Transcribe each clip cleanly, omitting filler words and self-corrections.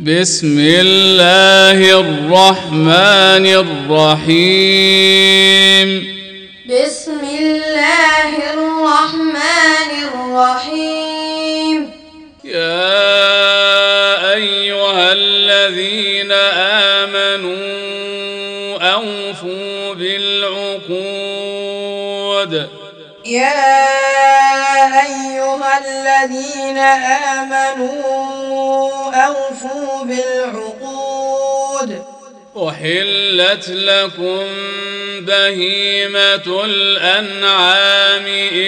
بسم الله الرحمن الرحيم. بسم الله الرحمن الرحيم. يا أيها الذين آمنوا أوفوا بالعقود. يا أيها الذين آمنوا أوفوا بالعقود. أحلت لكم بهيمة الأنعام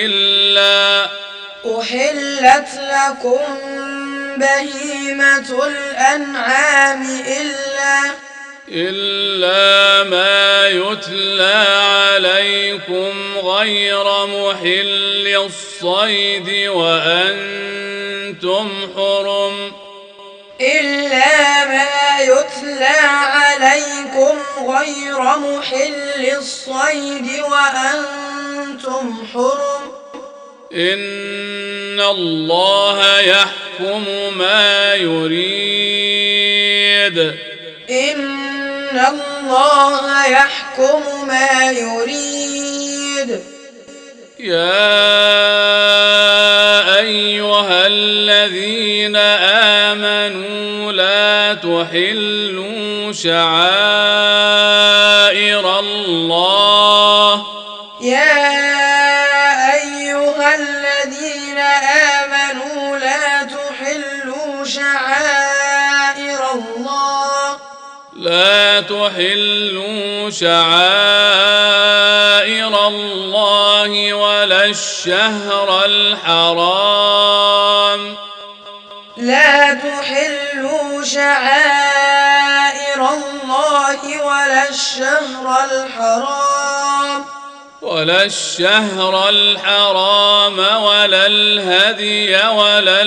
إلا ما يتلى عليكم غير محل الصيد وأنتم حرم. إلا ما يتلى عليكم غير محل الصيد وأنتم حرم. إن الله يحكم ما يريد. إن الله يحكم ما يريد. يا أيها الذين آمنوا لا تحلوا شعائر الله. يا أيها الذين آمنوا لا تحلوا شعائر الله. لا تحلوا شعائر الله ولا الشهر الحرام. لا تحلوا شعائر الله ولا الشهر الحرام ولا الهدي ولا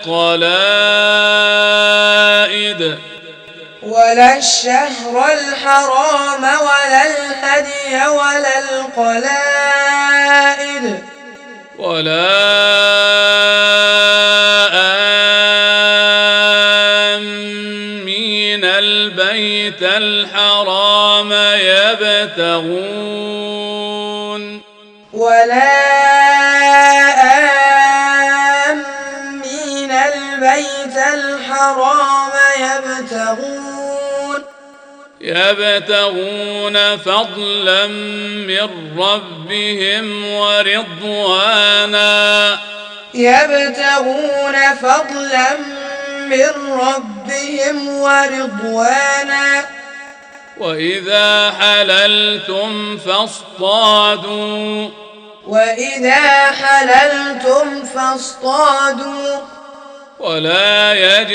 القلائد. ولا الشهر الحرام ولا الهدي ولا القلائد. ولا آمين البيت الحرام يبتغون. ولا آمين البيت الحرام يبتغون فضلا من ربهم ورضوانا. يبتغون فضلا من ربهم ورضوانا. وإذا حللتم فاصطادوا. وإذا حللتم فاصطادوا. ولا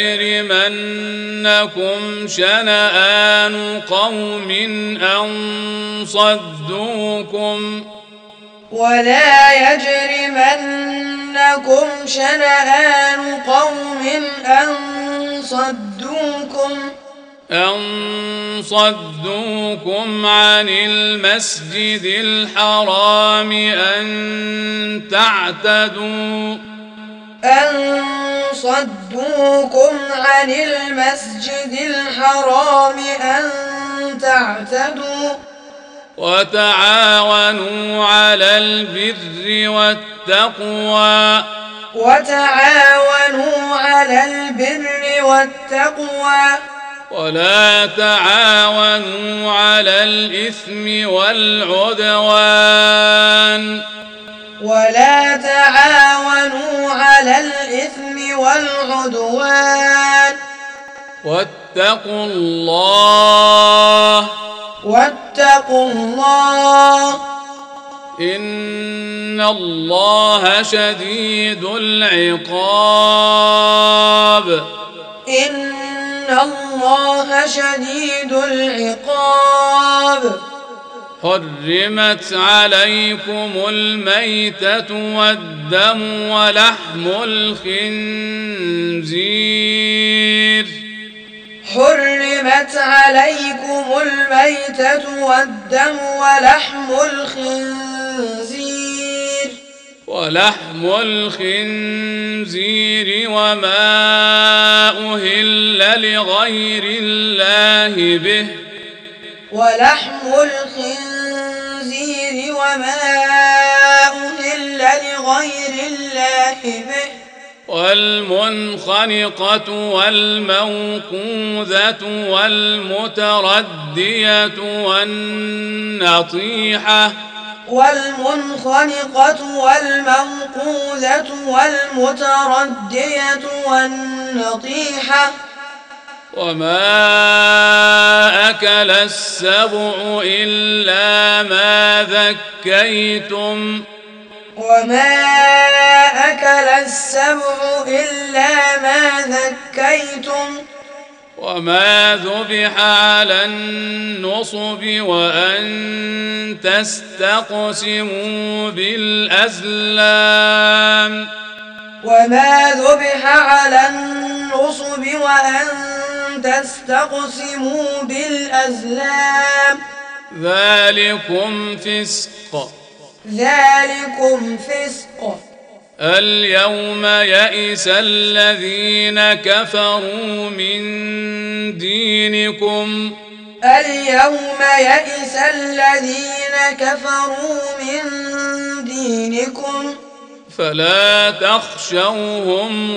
يجرمنكم شنآن قوم أن صدوكم. ولا يجرمنكم شنآن قوم أن صدوكم عن المسجد الحرام أن تعتدوا. وتعاونوا على البر والتقوى. ولا تعاونوا على الإثم والعدوان. واتقوا الله. إن الله شديد العقاب. حرمت عليكم الميتة والدم ولحم الخنزير. حرمت عليكم الميتة والدم ولحم الخنزير. ولحم الخنزير وما أهل لغير الله به ولحم الخنزير وما أهل لغير الله به والمنخنقة والموقوذة والمتردية والنطيحة والمنخنقة والموقوذة والمتردية والنطيحة وما أكل السبع إلا ما ذكيتم وما أكل السبع إلا ما ذكيتم وما ذبح على النصب وأن تستقسموا بالأزلام وما ذبح على النصب وأن تستقسموا بالأزلام ذلكم فسق اليوم يئس الذين كفروا من دينكم فلا تخشوهم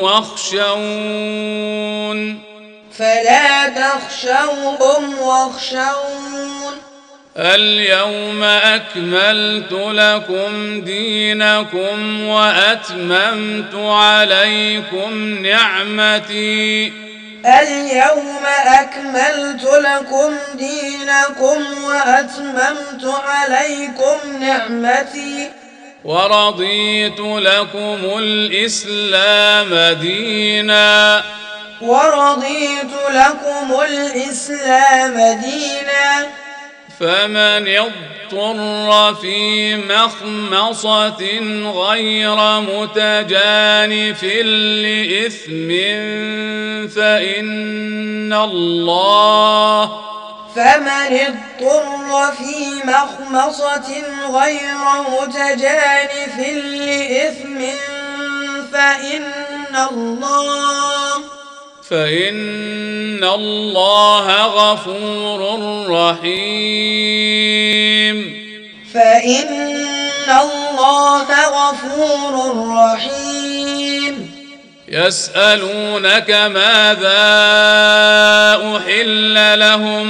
واخشون اليوم أكملت لكم دينكم وأتممت عليكم نعمتي ورضيت لكم الإسلام دينا فمن اضطر في مخمصة غير متجانف لإثم فإن الله غفور رحيم يسألونك ماذا أحل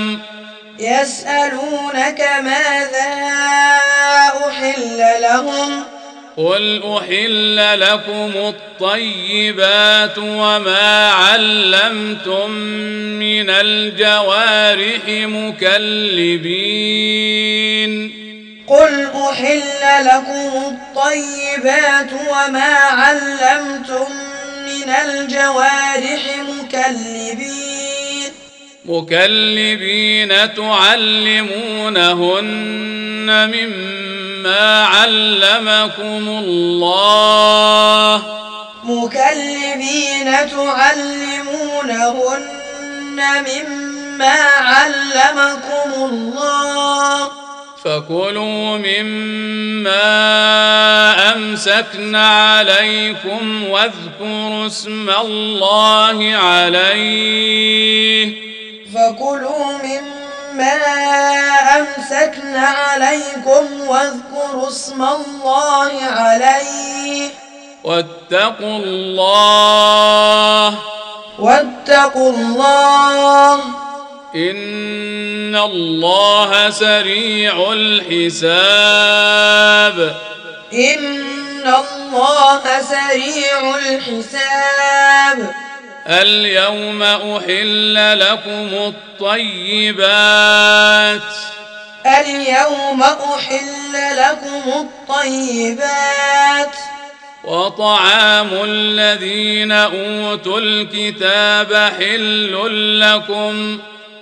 لهم قل أحل لكم الطيبات وما علمتم من الجوارح مكلبين تعلمونهن مما علمكم الله فكلوا مما أمسكن عليكم واذكروا اسم الله عليه واتقوا الله إن الله سريع الحساب اليوم أحل لكم الطيبات وطعام الذين أوتوا الكتاب حل لكم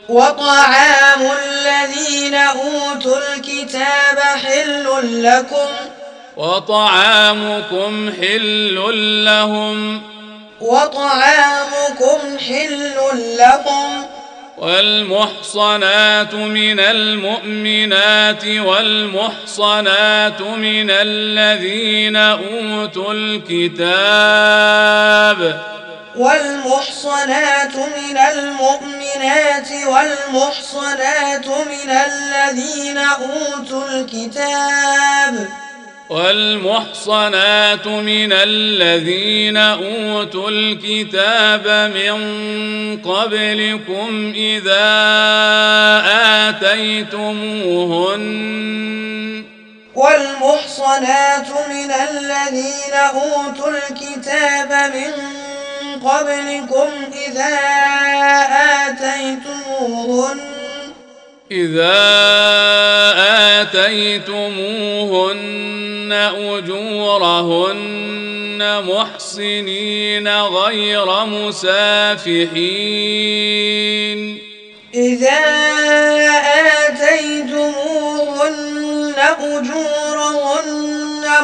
وطعامكم حل لهم والمحصنات من المؤمنات والمحصنات من الذين أوتوا الكتاب والمحصنات من المؤمنات والمحصنات من الذين أوتوا الكتاب والمحصنات من الذين أوتوا الكتاب من قبلكم إذا آتيتموهن والمحصنات من الذين أوتوا الكتاب من قبلكم إذا آتيتموهن أجورهن محصنين غير مسافحين إذا آتيتموهن أجورهن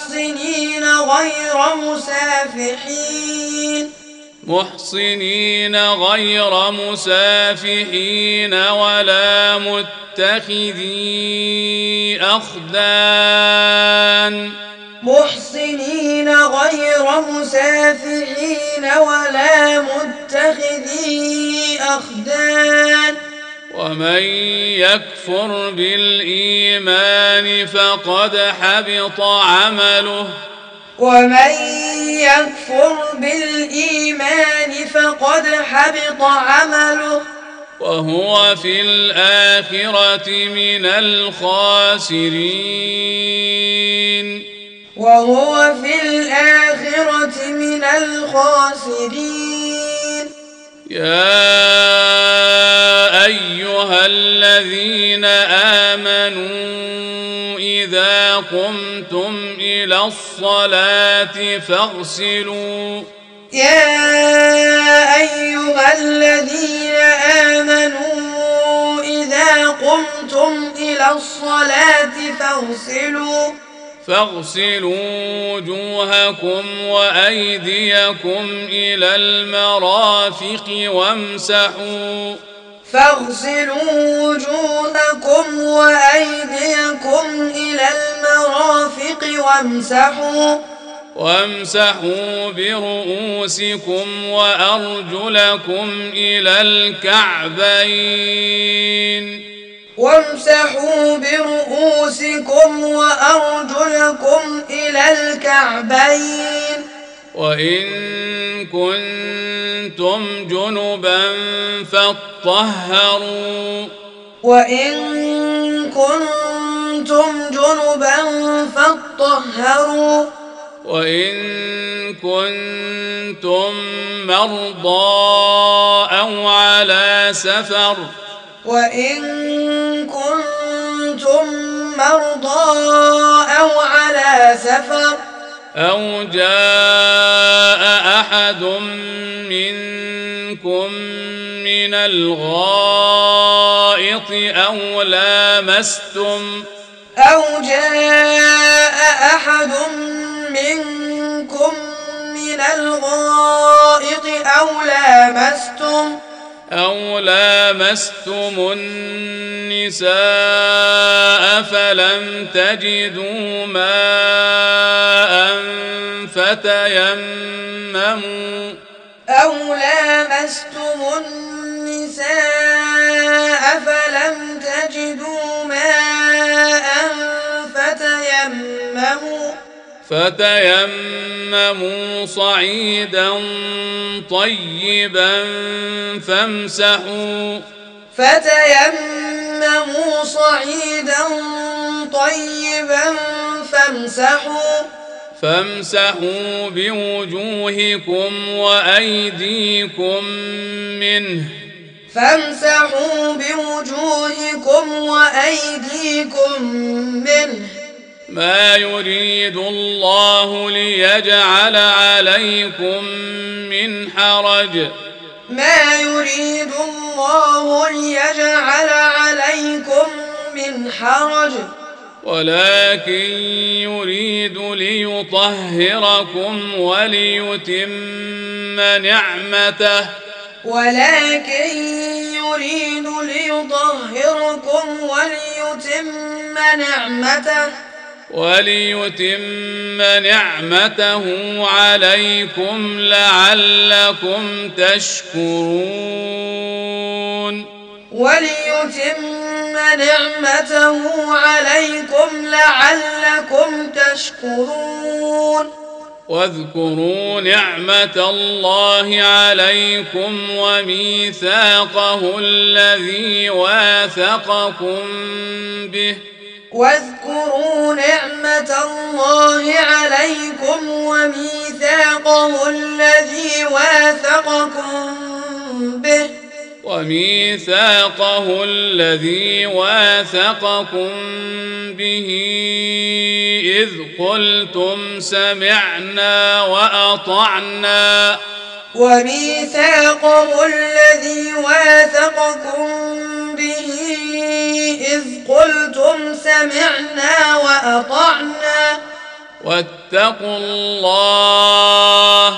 محصنين غير مسافحين ولا متخذي أخدان ومن يكفر بالإيمان فقد حبط عمله وهو في الآخرة من الخاسرين يا أيها الذين آمنوا إذا قمتم إلى الصلاة فاغسلوا وجوهكم وأيديكم إلى المرافق وامسحوا برؤوسكم وأرجلكم إلى الكعبين وإن كنتم جنبا فاطهروا وإن كنتم مرضى أو على سفر أو جاء أحد منكم من الغائط أو لامستم النساء فلم تجدوا ماء فتيمموا صعيدا طيبا فامسحوا بوجوهكم وأيديكم منه ما يريد الله ليجعل عليكم من حرج ولكن يريد ليطهركم وليتم نعمته يعذبكم وليتم نعمته عليكم لعلكم تشكرون واذكروا نعمة الله عليكم وميثاقه الذي واثقكم به إذ قلتم سمعنا وأطعنا واتقوا الله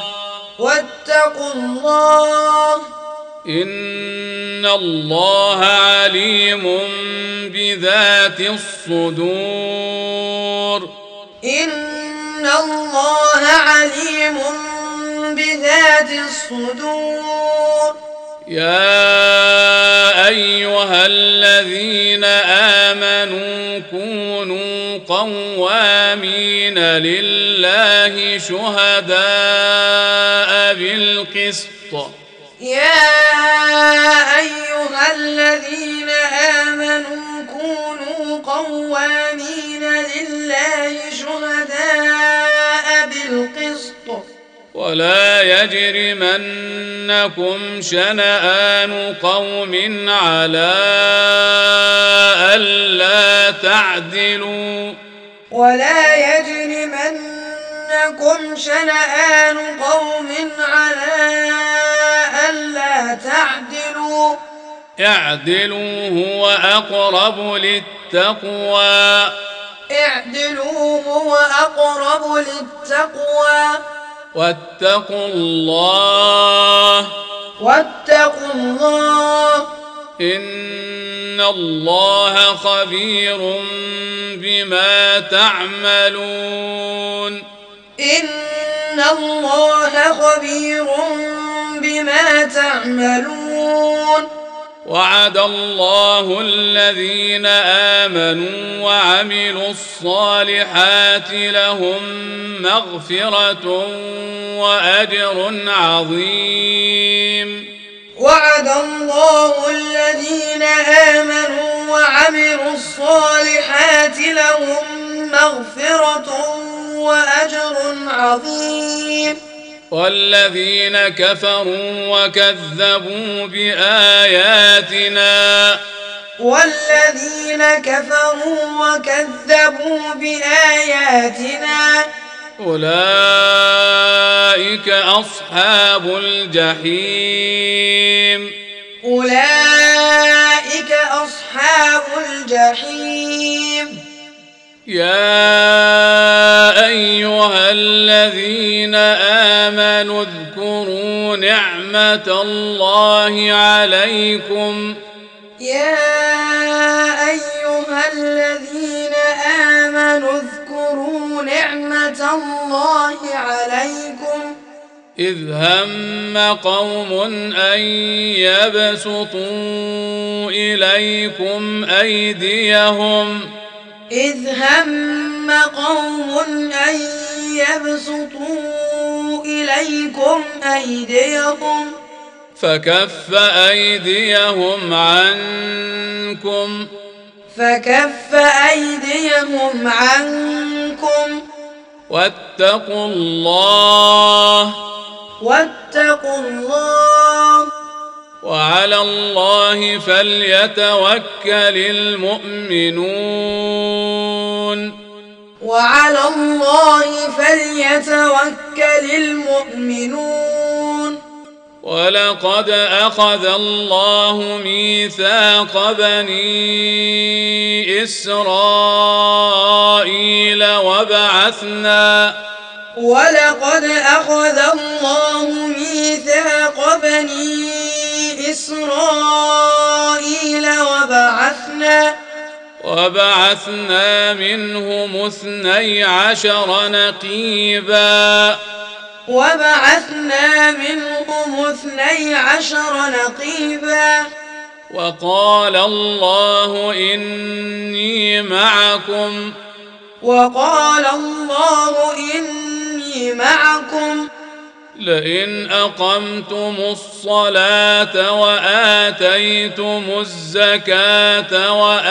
إن الله عليم بذات الصدور يا أيها الذين آمنوا كونوا قوامين لله شهداء بالقسط ولا يجرمنكم شنآن قوم على ألا تعدلوا اعدلوا هو أقرب للتقوى واتقوا الله إن الله خبير بما تعملون وعد الله الذين آمنوا وعملوا الصالحات لهم مغفرة وأجر عظيم والذين كفروا وكذبوا بآياتنا أولئك أصحاب الجحيم يا أيها الذين آمنوا اذكروا نعمة الله عليكم إذ هم قوم أن يبسطوا إليكم أيديهم فكف أيديهم عنكم واتقوا الله وعلى الله فليتوكل المؤمنون ولقد أخذ الله ميثاق بني إسرائيل وبعثنا وبعثنا منهم 12 نقيبا وقال الله إني معكم لئن أقمتم الصلاة وآتيتم الزكاة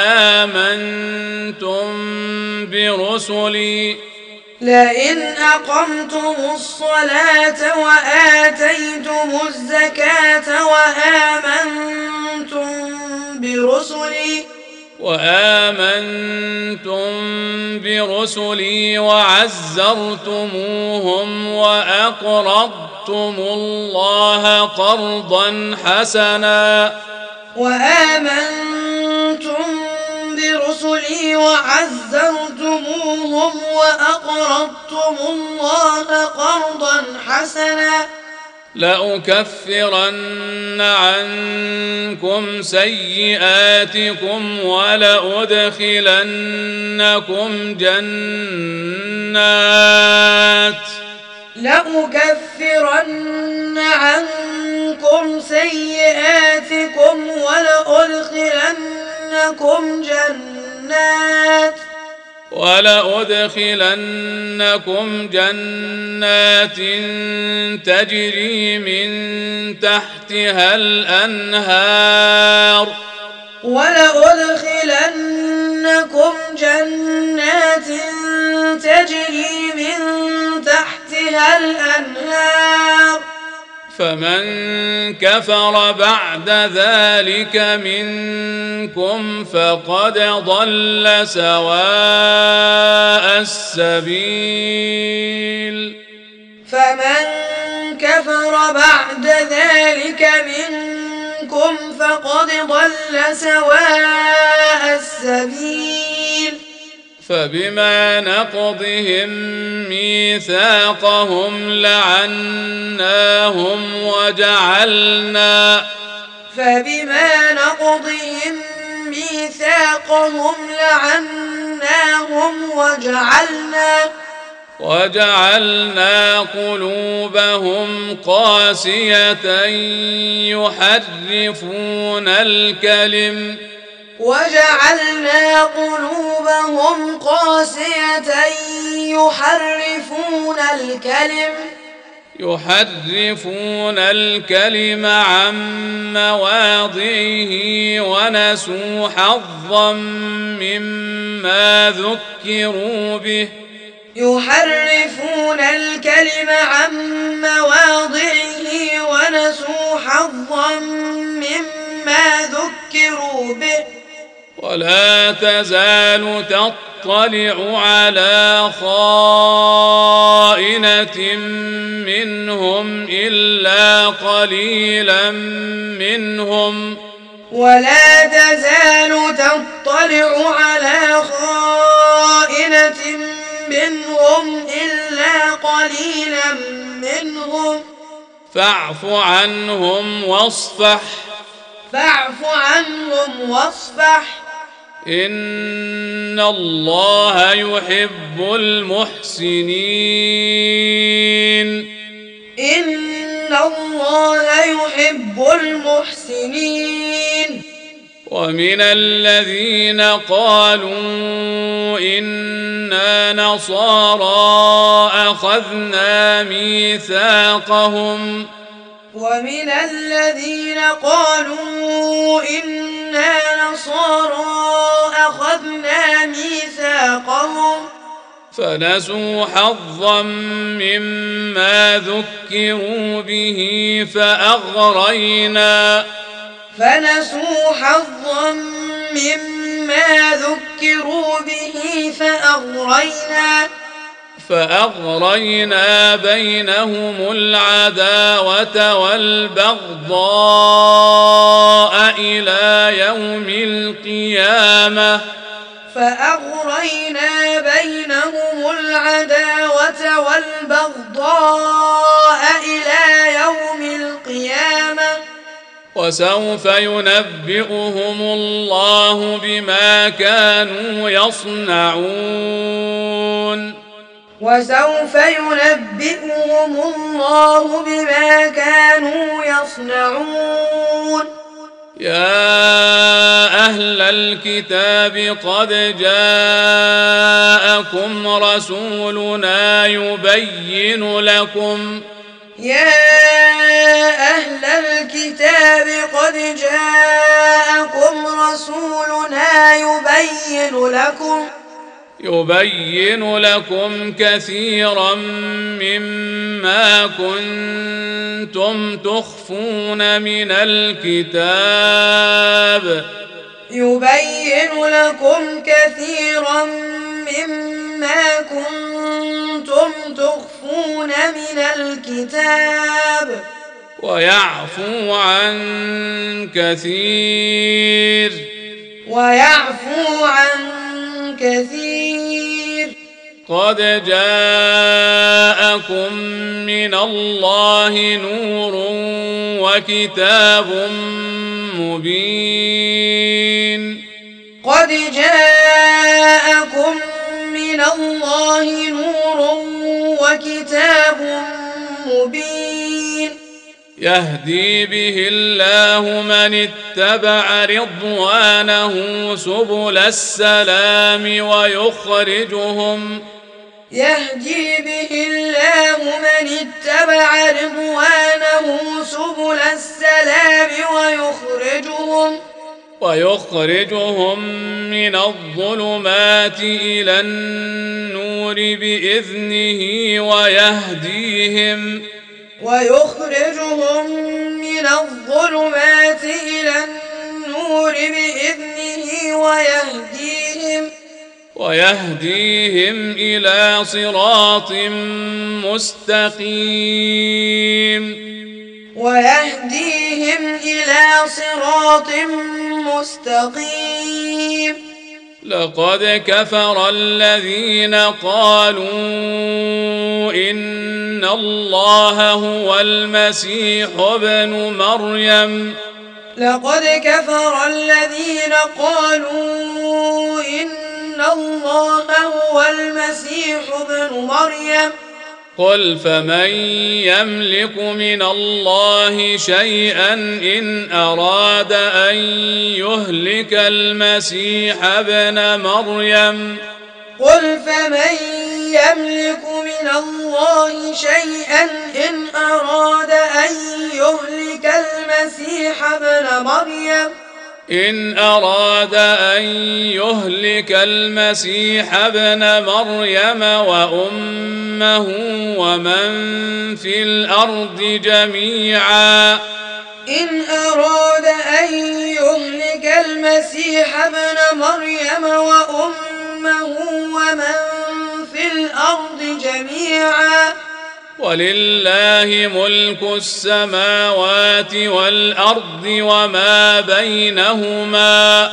وآمنتم برسلي وعزرتموهم وأقرضتم الله قرضا حسنا لأكفرن عنكم سيئاتكم ولأدخلنكم جنات تجري من تحتها الأنهار فمن كفر بعد ذلك منكم فقد ضل سواء السبيل فبما نقضهم ميثاقهم لعناهم وجعلنا قلوبهم قاسية يحرفون الكلم عن مواضعه ونسوا حظا مما ذكروا به ولا تزال تطلع على خائنة منهم إلا قليلا منهم فاعف عنهم واصفح إن الله يحب المحسنين ومن الذين قالوا إنا نصارى أخذنا ميثاقهم فنسوا حظا مما ذكروا به فأغرينا بينهم العداوة والبغضاء إلى يوم القيامة وسوف ينبئهم الله بما كانوا يصنعون وسوف ينبئهم الله بما كانوا يصنعون يا أهل الكتاب قد جاءكم رسولنا يبين لكم يا أهل الكتاب قد جاءكم رسولنا يبين لكم كثيرا مما كنتم تخفون من الكتاب ويعفو عن كثير قد جاءكم من الله نور وكتاب مبين يهدي به الله من اتبع رضوانه سبل السلام ويخرجهم من الظلمات إلى النور بإذنه ويهديهم إلى صراط مستقيم لقد كفر الذين قالوا إن الله هو المسيح ابن مريم قل فمن يملك من الله شيئا إن أراد أن يهلك المسيح ابن مريم وأمه ومن في الأرض جميعا ولله ملك السماوات والأرض وما بينهما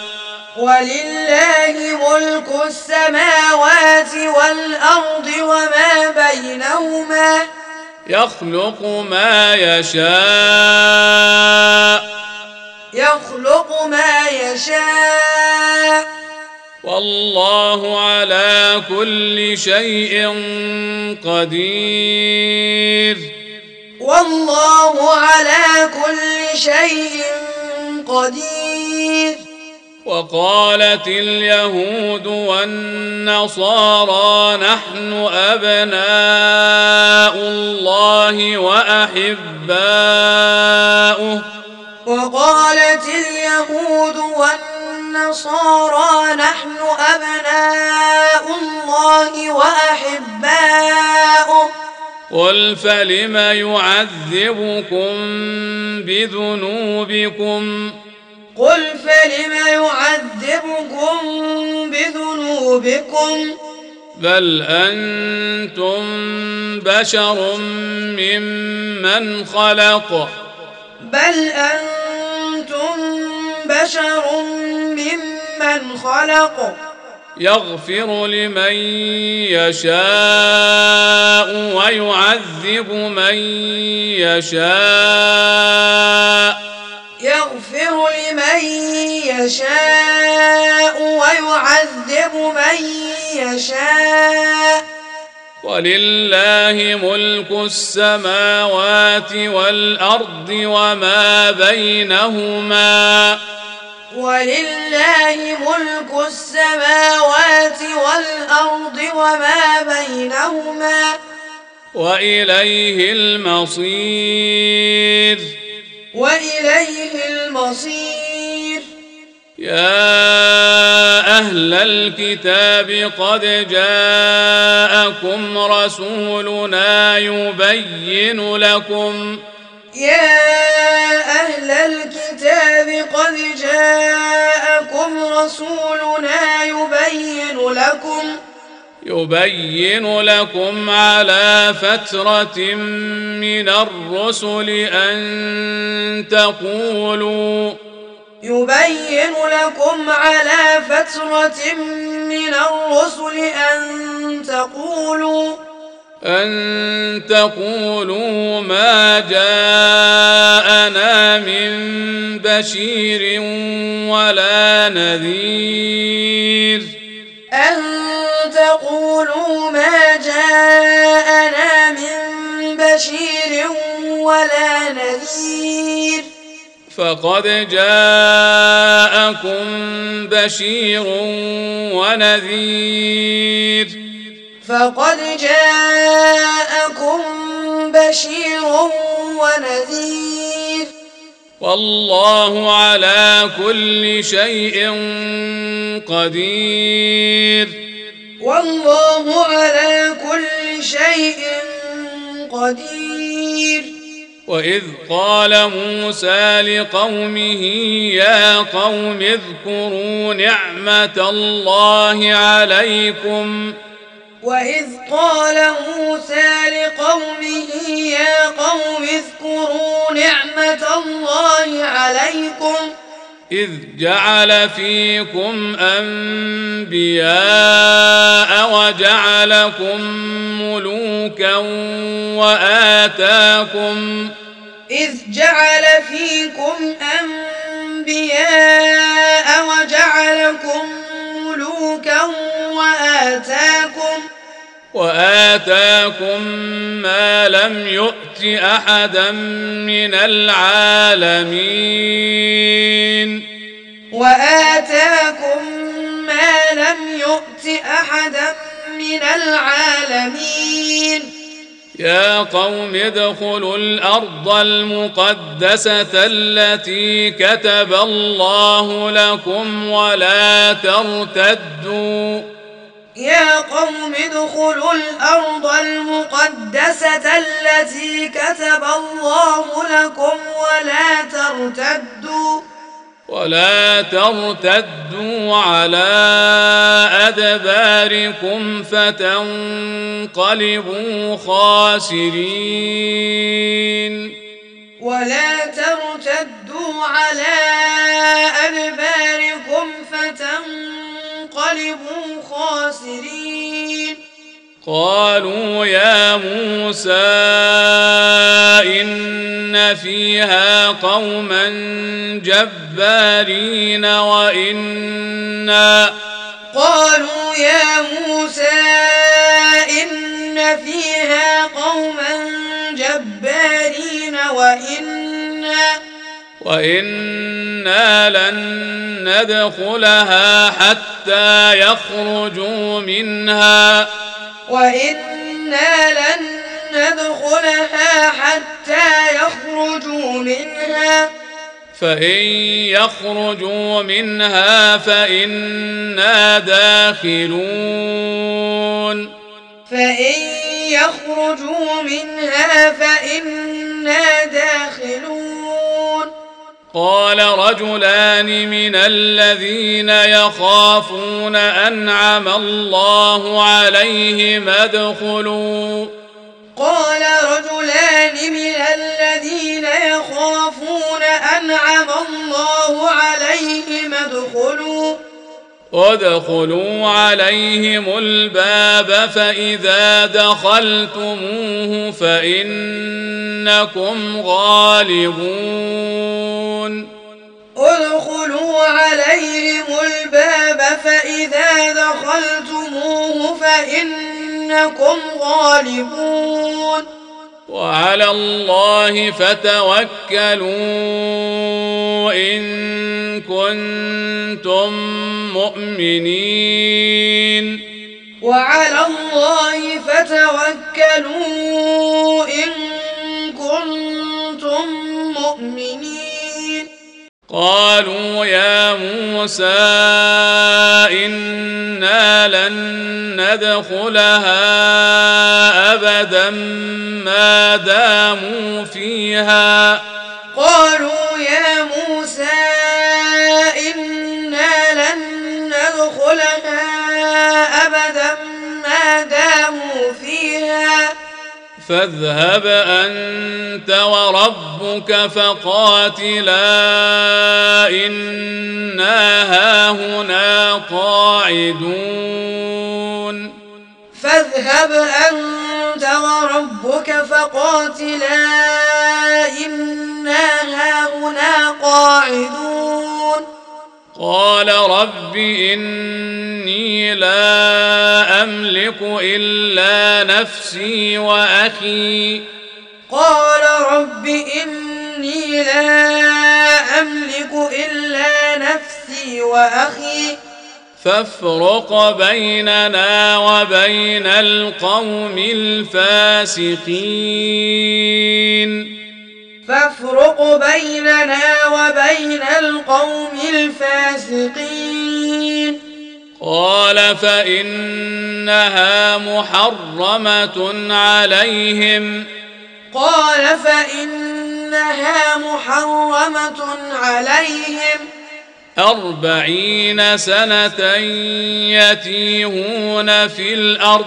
يخلق ما يشاء والله على كل شيء قدير وقالت اليهود والنصارى نحن أبناء الله وأحباؤه قل فلم يعذبكم بذنوبكم بل أنتم بشر ممن خلق يغفر لمن يشاء ويعذب من يشاء يغفر لمن يشاء ويعذب من يشاء ولله ملك السماوات والأرض وما بينهما ولله ملك السماوات والأرض وما بينهما وإليه المصير وإليه المصير يا أهل الكتاب قد جاءكم رسولنا يبين لكم قد جاءكم رسولنا يبين لكم على فترة من الرسل أن تقولوا ما جاءنا من بشير ولا نذير فقد جاءكم بشير ونذير والله على كل شيء قدير وإذ قال موسى لقومه يا قوم اذكروا نعمة الله عليكم إذ جعل فيكم أنبياء وجعلكم ملوكا وآتاكم ما لم يؤت أحدا من العالمين يا قوم ادخلوا الأرض المقدسة التي كتب الله لكم ولا ترتدوا على أدباركم فتنقلبوا خاسرين قالوا يا موسى إن فيها قوما جبارين وإنا لن ندخلها حتى يخرجوا منها فإن يخرجوا منها فإنا داخلون قال رجلان من الذين يخافون أنعم الله عليهم ادخلوا ادخلوا عليهم الباب فإذا دخلتموه فإنكم غالبون ادخلوا عليهم الباب فإذا دخلتموه فإنكم غالبون وعلى الله فتوكلوا إن كنتم مؤمنين وعلى الله فتوكلوا إن كنتم مؤمنين قالوا يا موسى إنا لن ندخلها أبدا ما داموا فيها قالوا يا موسى إنا لن ندخلها أبدا ما داموا فيها فاذهب أنت وربك فقاتلا إنا هاهنا قاعدون فاذهب أنت وربك فقاتلا إنا هاهنا قاعدون قال رب إني لا أملك إلا نفسي وأخي قال رب إني لا أملك إلا نفسي وأخي فافرق بيننا وبين القوم الفاسقين فافرق بيننا وبين القوم الفاسقين قال فإنها محرمة عليهم 40 سنة يتيهون في الأرض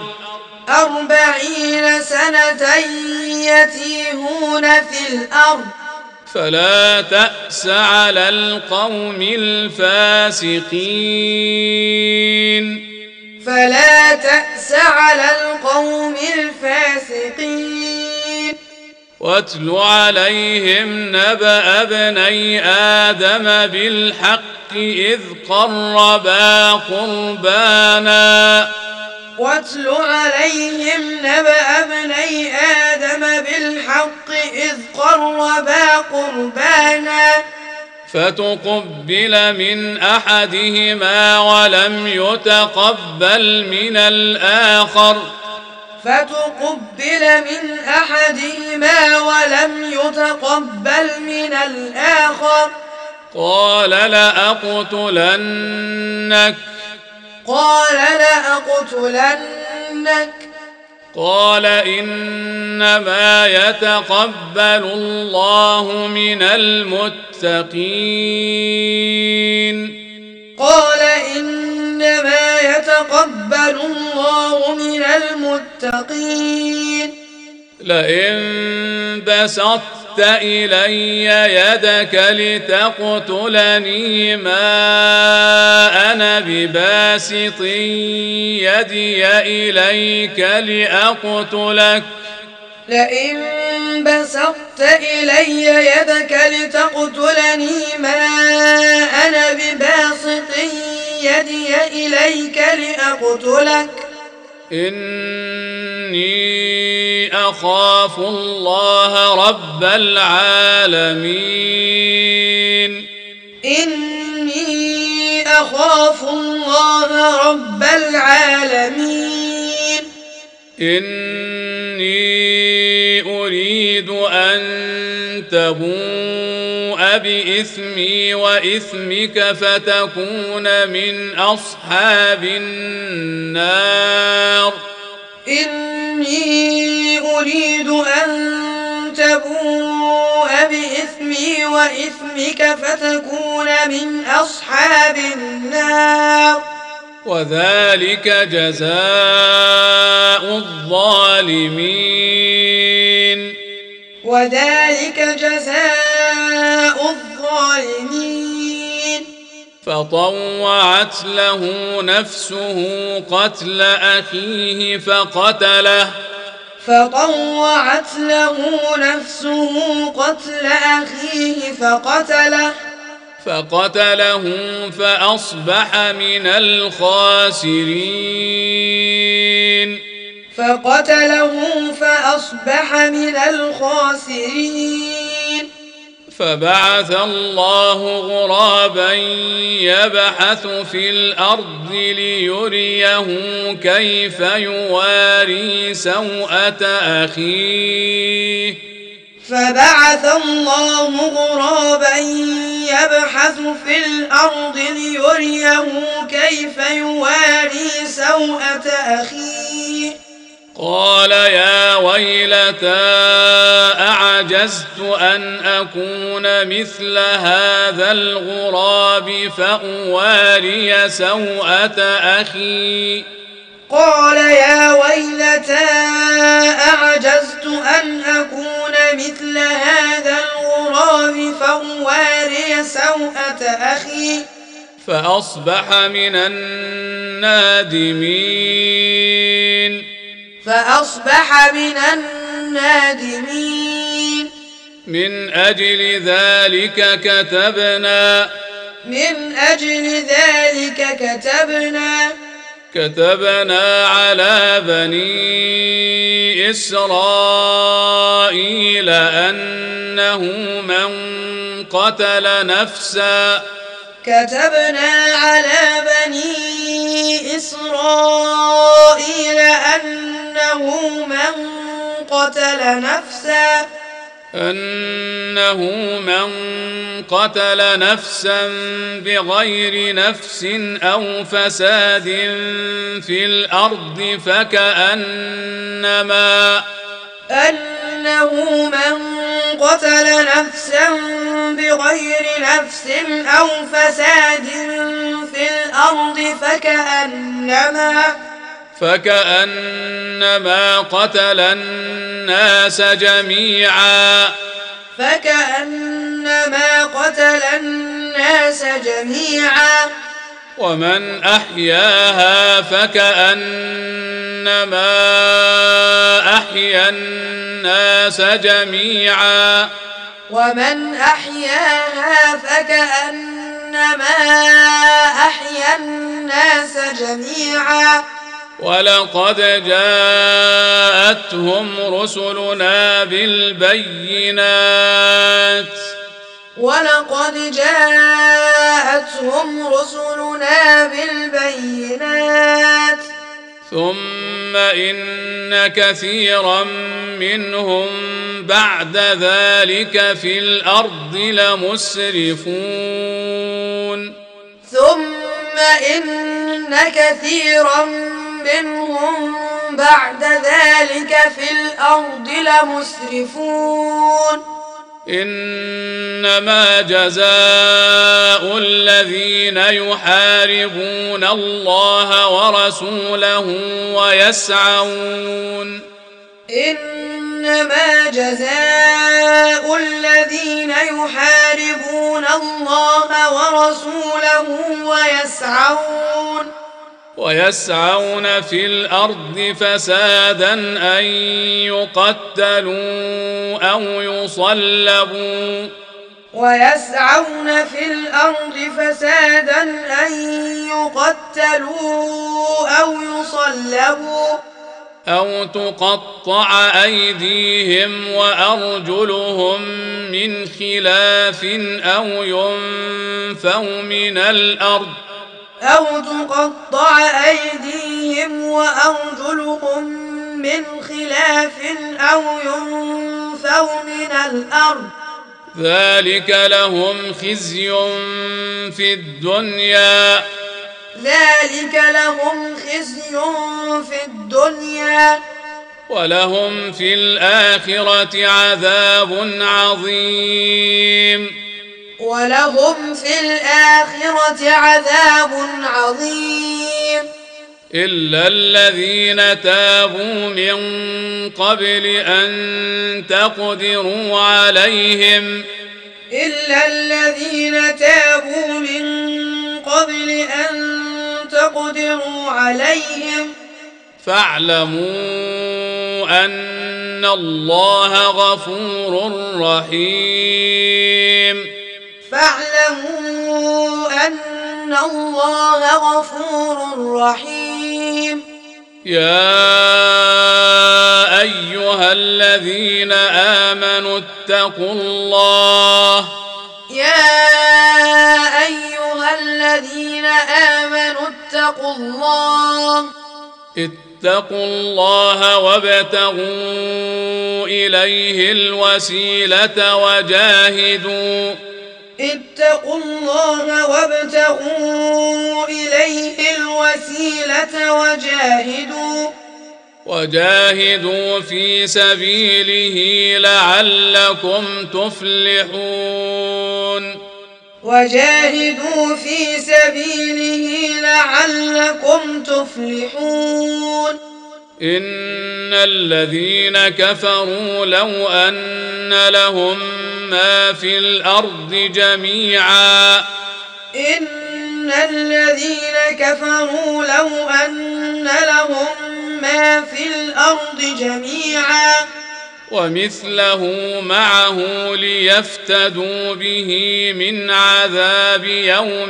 40 سنة يتيهون في الأرض فلا تأس على القوم الفاسقين فلا تأس على القوم الفاسقين واتل عليهم نبأ ابني آدم بالحق إذ قربا قربانا واتل عليهم نبأ ابني آدم بالحق إذ قربا قربانا فتقبل من أحدهما ولم يتقبل من الآخر قال لأقتلنك قال إنما يتقبل الله من المتقين لئن بسطت إلي يدك لتقتلني ما أنا بباسط يدي إليك لأقتلك إني أخاف الله رب العالمين إني أريد أن تبوء بإثمي وإثمك فتكون من أصحاب النار وذلك جزاء الظالمين فطوعت له نفسه قتل أخيه فقتله فقتله فأصبح من الخاسرين فبعث الله غرابا يبحث في الأرض ليريه كيف يواري سوءة أخيه قال يا ويلتى أعجزت أن أكون مثل هذا الغراب فأواري سوءة أخي فأصبح من النادمين من أجل ذلك كتبنا على بني إسرائيل أنه من قتل نفسا بغير نفس أو فساد في الأرض فكأنما قتل الناس جميعا ومن أحياها فكأنما أحيا الناس جميعا ولقد جاءتهم رسلنا بالبينات ثم إن كثيرا منهم بعد ذلك في الأرض لمسرفون إنما جزاء الذين يحاربون الله ورسوله ويسعون في الأرض فسادا أن يقتلوا أو يصلبوا أو تقطع أيديهم وأرجلهم من خلاف أو ينفوا من الأرض ذلك لهم خزي في الدنيا ولهم في الآخرة عذاب عظيم إلا الذين تابوا من قبل أن تقدروا عليهم فاعلموا أن الله غفور رحيم فاعلموا أن الله غفور رحيم. يا أيها الذين آمنوا اتقوا الله يا أيها الذين آمنوا اتقوا الله وابتغوا إليه الوسيلة وجاهدوا في سبيله لعلكم تفلحون. إن الذين كفروا لو أن لهم ما في الأرض جميعا ومثله معه ليفتدوا به من عذاب يوم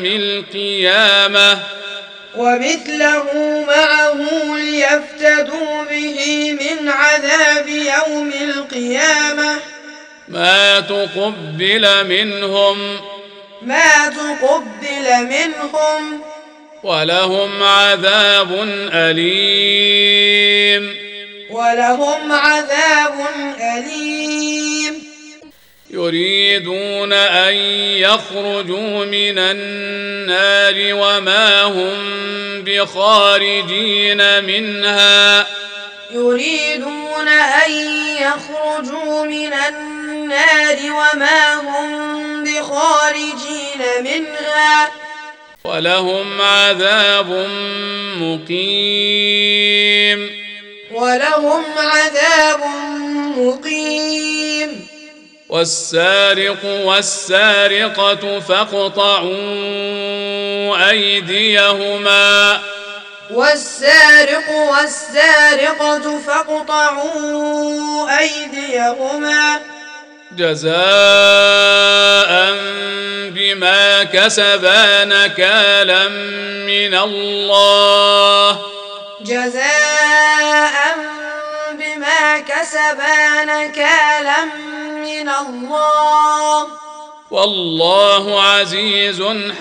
القيامة ما تقبل منهم ولهم عذاب أليم. يريدون أن يخرجوا من النار وما هم بخارجين منها ولهم عذاب مقيم. والسارق والسارقة فاقطعوا أيديهما جزاء بما كسبا نكالا من الله والله عزيز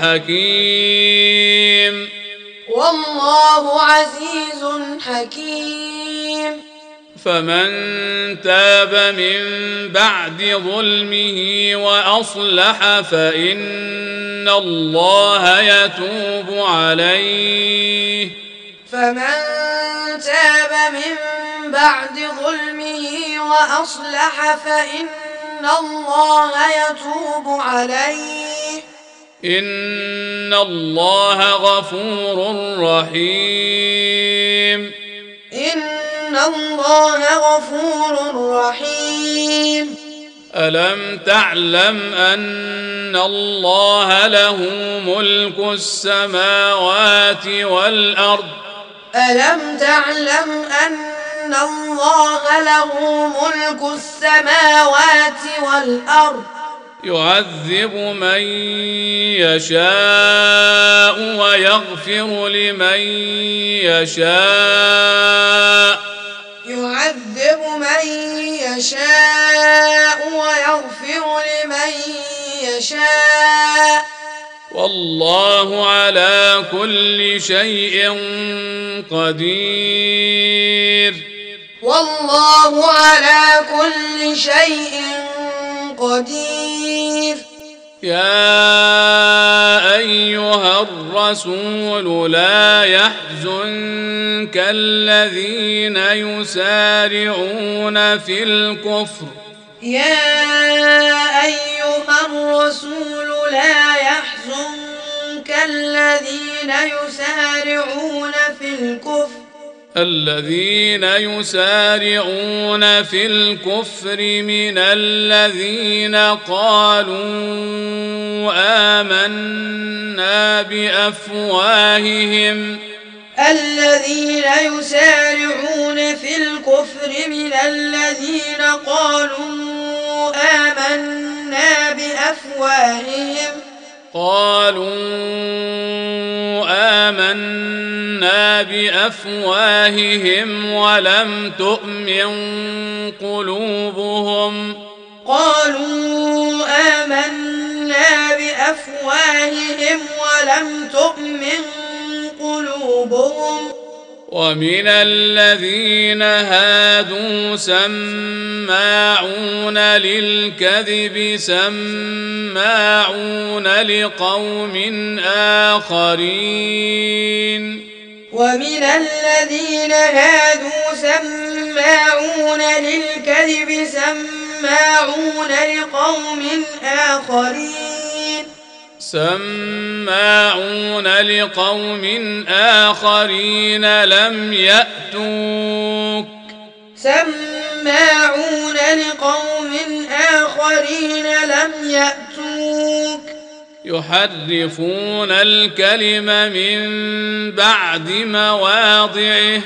حكيم. فمن تاب من بعد ظلمه وأصلح فإن الله يتوب عليه إن الله غفور رحيم. ألم تعلم أن الله له ملك السماوات والأرض يعذب من يشاء ويغفر لمن يشاء والله على كل شيء قدير. يا أيها الرسول لا يحزنك الذين يسارعون في الكفر الذين يسارعون في الكفر من الذين قالوا آمنا بأفواههم آمنا بأفواههم ولم تؤمن قلوبهم ومن الذين هادوا سماعون للكذب سماعون لقوم آخرين لم يأتوك يحرفون الكلم من بعد مواضعه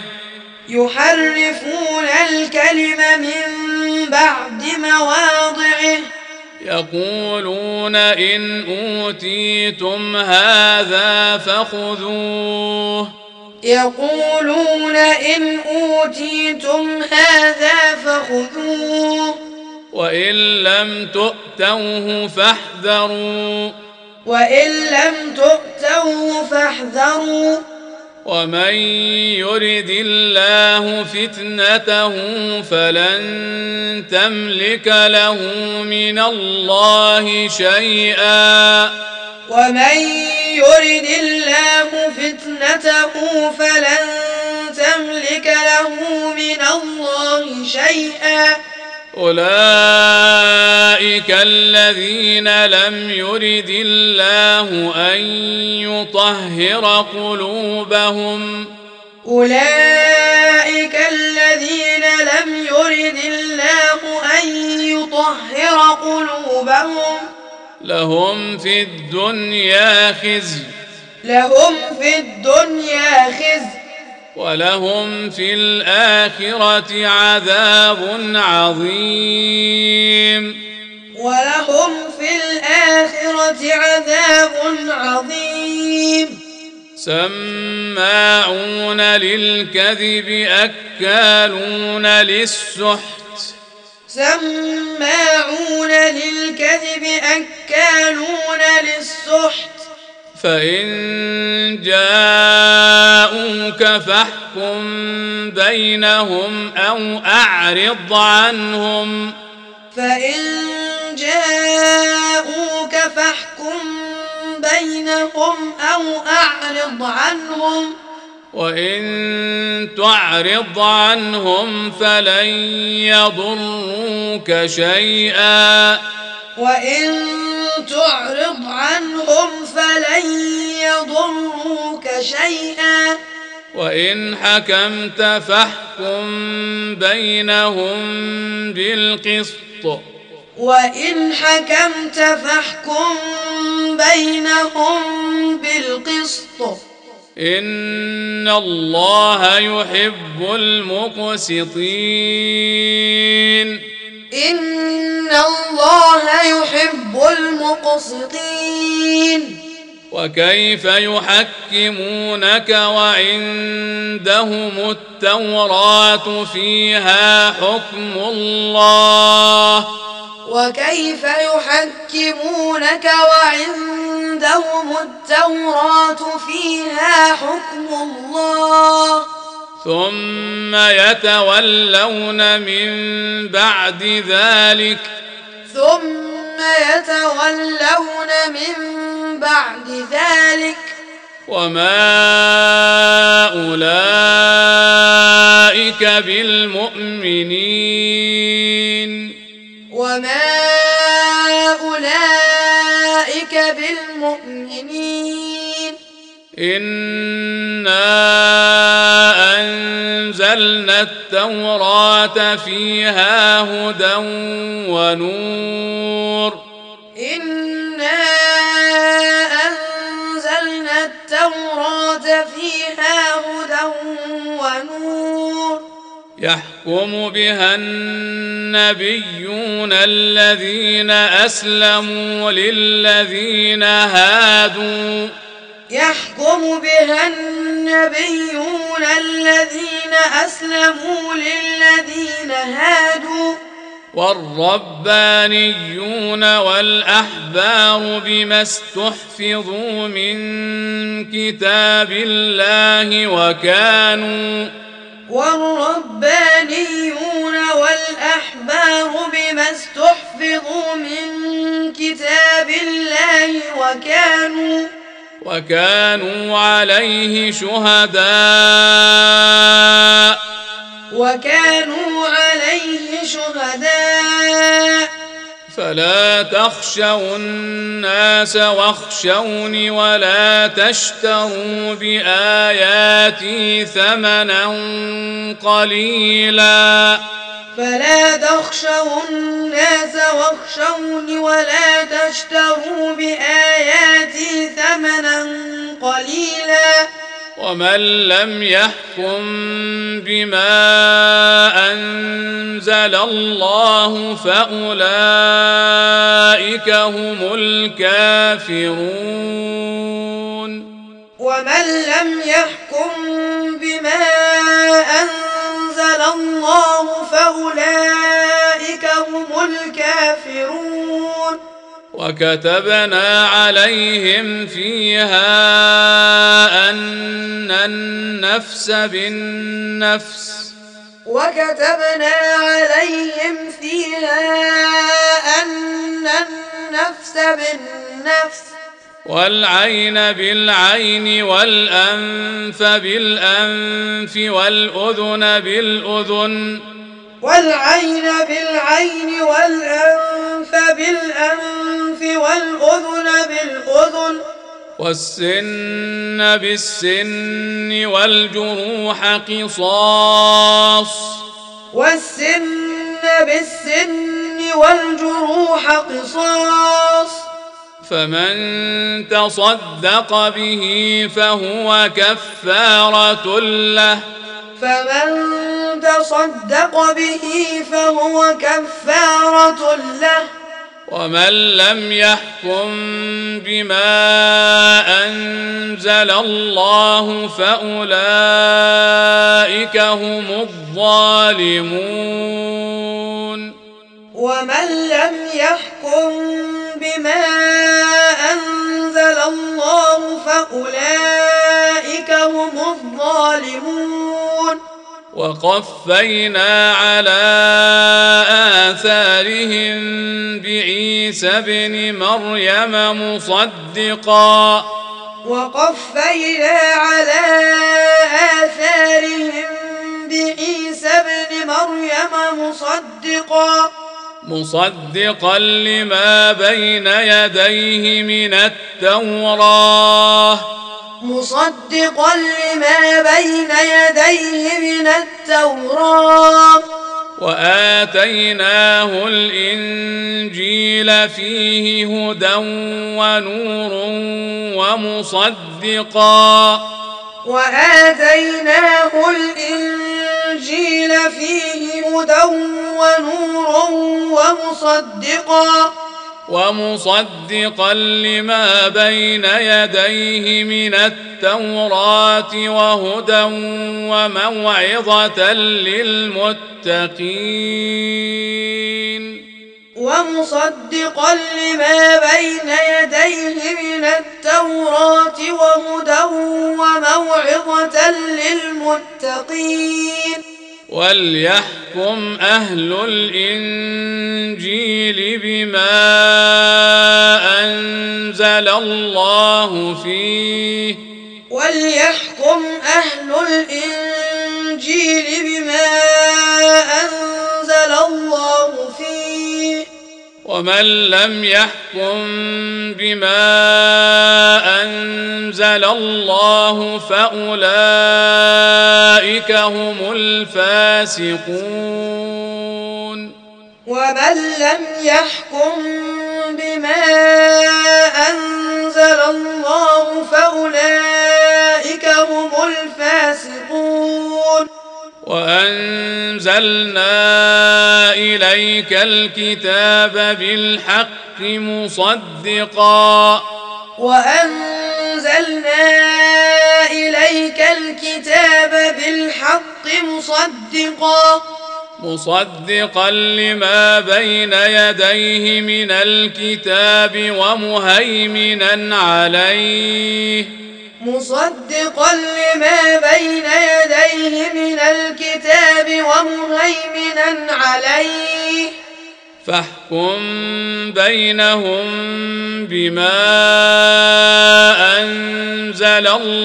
يقولون إن أوتيتم هذا فخذوه وإن لم تؤتوه فاحذروا ومن يرد الله فتنته فلن تملك له من الله شيئا أولئك الذين لم يرد الله أن يطهر قلوبهم لهم في الدنيا خزي ولهم في الآخرة عذاب عظيم سماعون للكذب أكالون للسحت فإن جاءوك فاحكم بينهم أو أعرض عنهم وإن تعرض عنهم فلن يضروك شيئا وإن حكمت فاحكم بينهم بالقسط إن الله يحب المقسطين وكيف يحكمونك وعندهم التوراة فيها حكم الله ثم يتولون من بعد ذلك وما أولئك بالمؤمنين إنا أنزلنا التوراة فيها هدى ونور يحكم بها النبيون الذين أسلموا للذين هادوا يحكم بها النبيون الذين أسلموا للذين هادوا والربانيون والأحبار بما استحفظوا من كتاب الله والربانيون والأحبار بما استحفظوا من كتاب الله وكانوا عليه شهداء فلا تخشوا الناس واخشوني ولا تشتروا بآياتي ثمنا قليلا فلا تخشوا الناس واخشوني ولا تشتروا بآياتي ثمنا قليلا ومن لم يحكم بما أنزل الله فأولئك هم الكافرون ومن لم يحكم بما أنزل الله فأولئك هم الكافرون وكتبنا عليهم فيها أن النفس بالنفس والعين بالعين والأنف بالأنف والأذن بالأذن والسن بالسن والجروح قصاص فمن تصدق به فهو كفارة له ومن لم يحكم بما أنزل الله فأولئك هم الظالمون ومن لم يحكم بما أنزل الله فأولئك هم الظالمون وقفينا على آثارهم بعيسى ابن مريم مصدقا لما بين يديه من التوراة وآتيناه الإنجيل فيه هدى ونور ومصدقا لما بين يديه من التوراة وهدى وموعظة للمتقين وليحكم أهل الإنجيل بما أنزل الله فيه ومن لم يحكم بما أنزل الله فأولئك هم الفاسقون وأنزلنا إليك الكتاب بالحق مصدقا مصدقا لما بين يديه من الكتاب ومهيمنا عليه فاحكم بينهم بما أنزل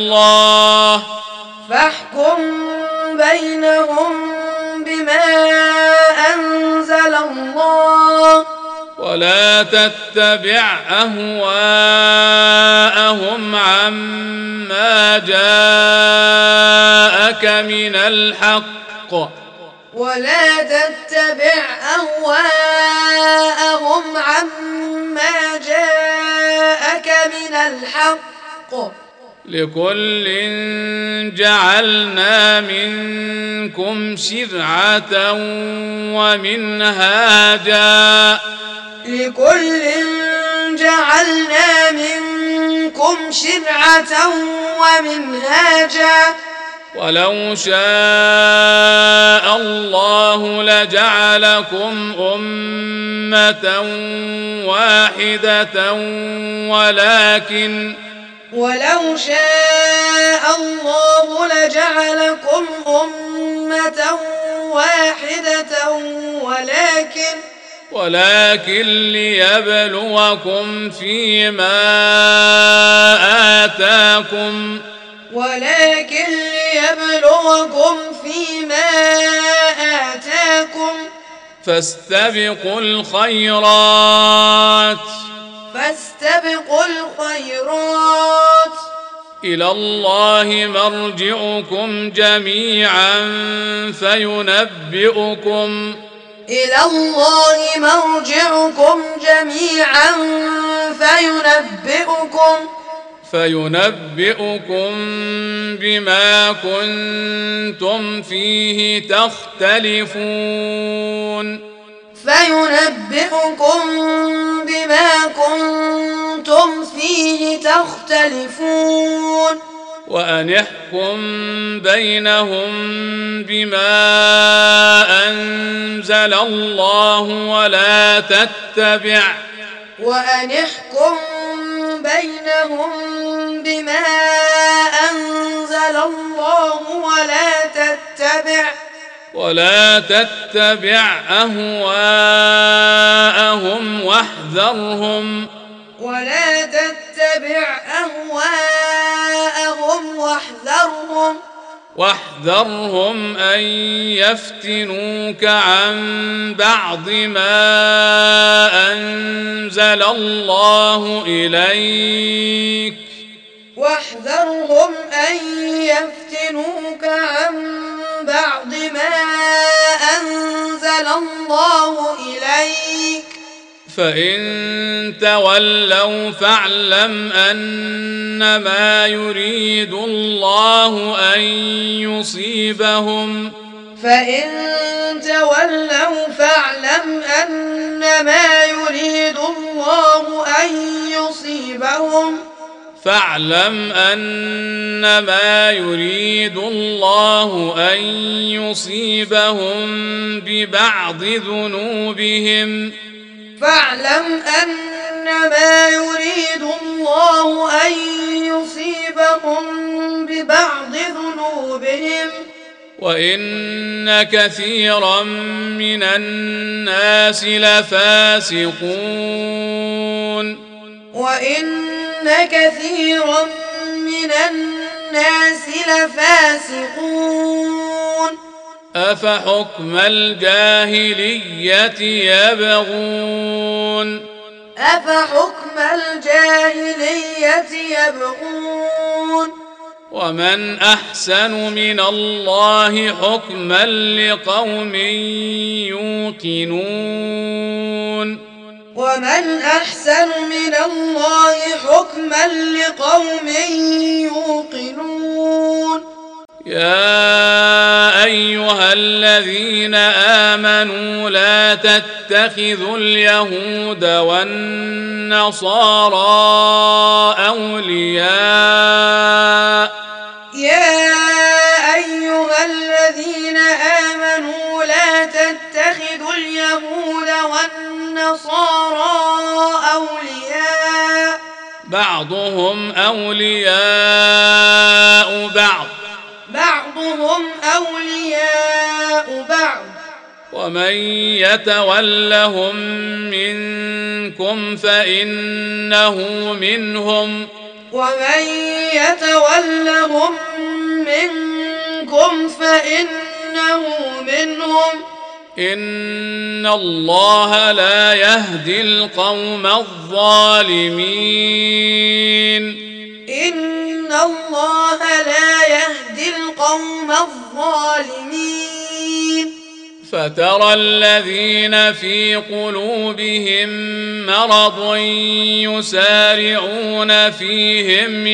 الله ولا تتبع أهواءهم عما جاءك من الحق لكل جعلنا منكم شرعة ومنهاجا ولو شاء الله لجعلكم أمة واحدة ولكن ليبلوكم فيما آتاكم فاستبقوا الخيرات إلى الله مرجعكم جميعا فينبئكم بما كنتم فيه تختلفون وأن احكم بينهم بما أنزل الله ولا تتبع أهواءهم واحذرهم أن يفتنوك عن بعض ما أنزل الله إليك فإن تولوا فاعلم أنما يريد الله أن يصيبهم فاعلم أنما يريد الله أن يصيبهم ببعض ذنوبهم وإن كثيرا من الناس لفاسقون أفحكم الجاهلية يبغون ومن أحسن من الله حكما لقوم يوقنون يا أيها الذين آمنوا لا تتخذوا اليهود والنصارى أولياء يا أيها الذين آمنوا لا تتخذوا اليهود والنصارى أولياء بعضهم أولياء بعض ومن يتولهم منكم فإنه منهم إن الله لا يهدي القوم الظالمين فترى الذين في قلوبهم مرض يسارعون فيهم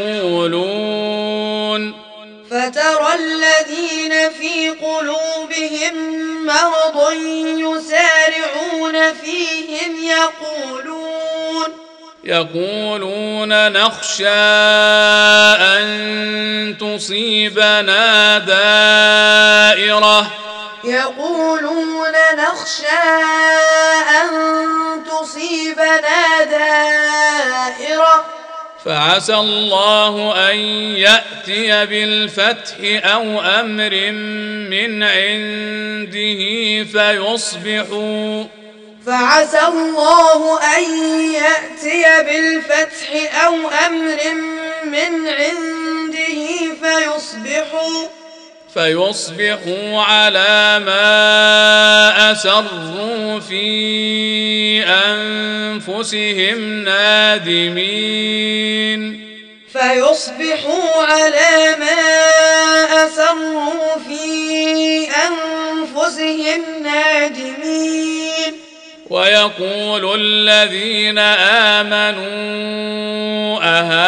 يقولون نخشى أن تصيبنا دائرة فعسى الله أن يأتي بالفتح أو أمر من عنده فيصبحوا على ما أسروا في أنفسهم نادمين ويقول الذين آمنوا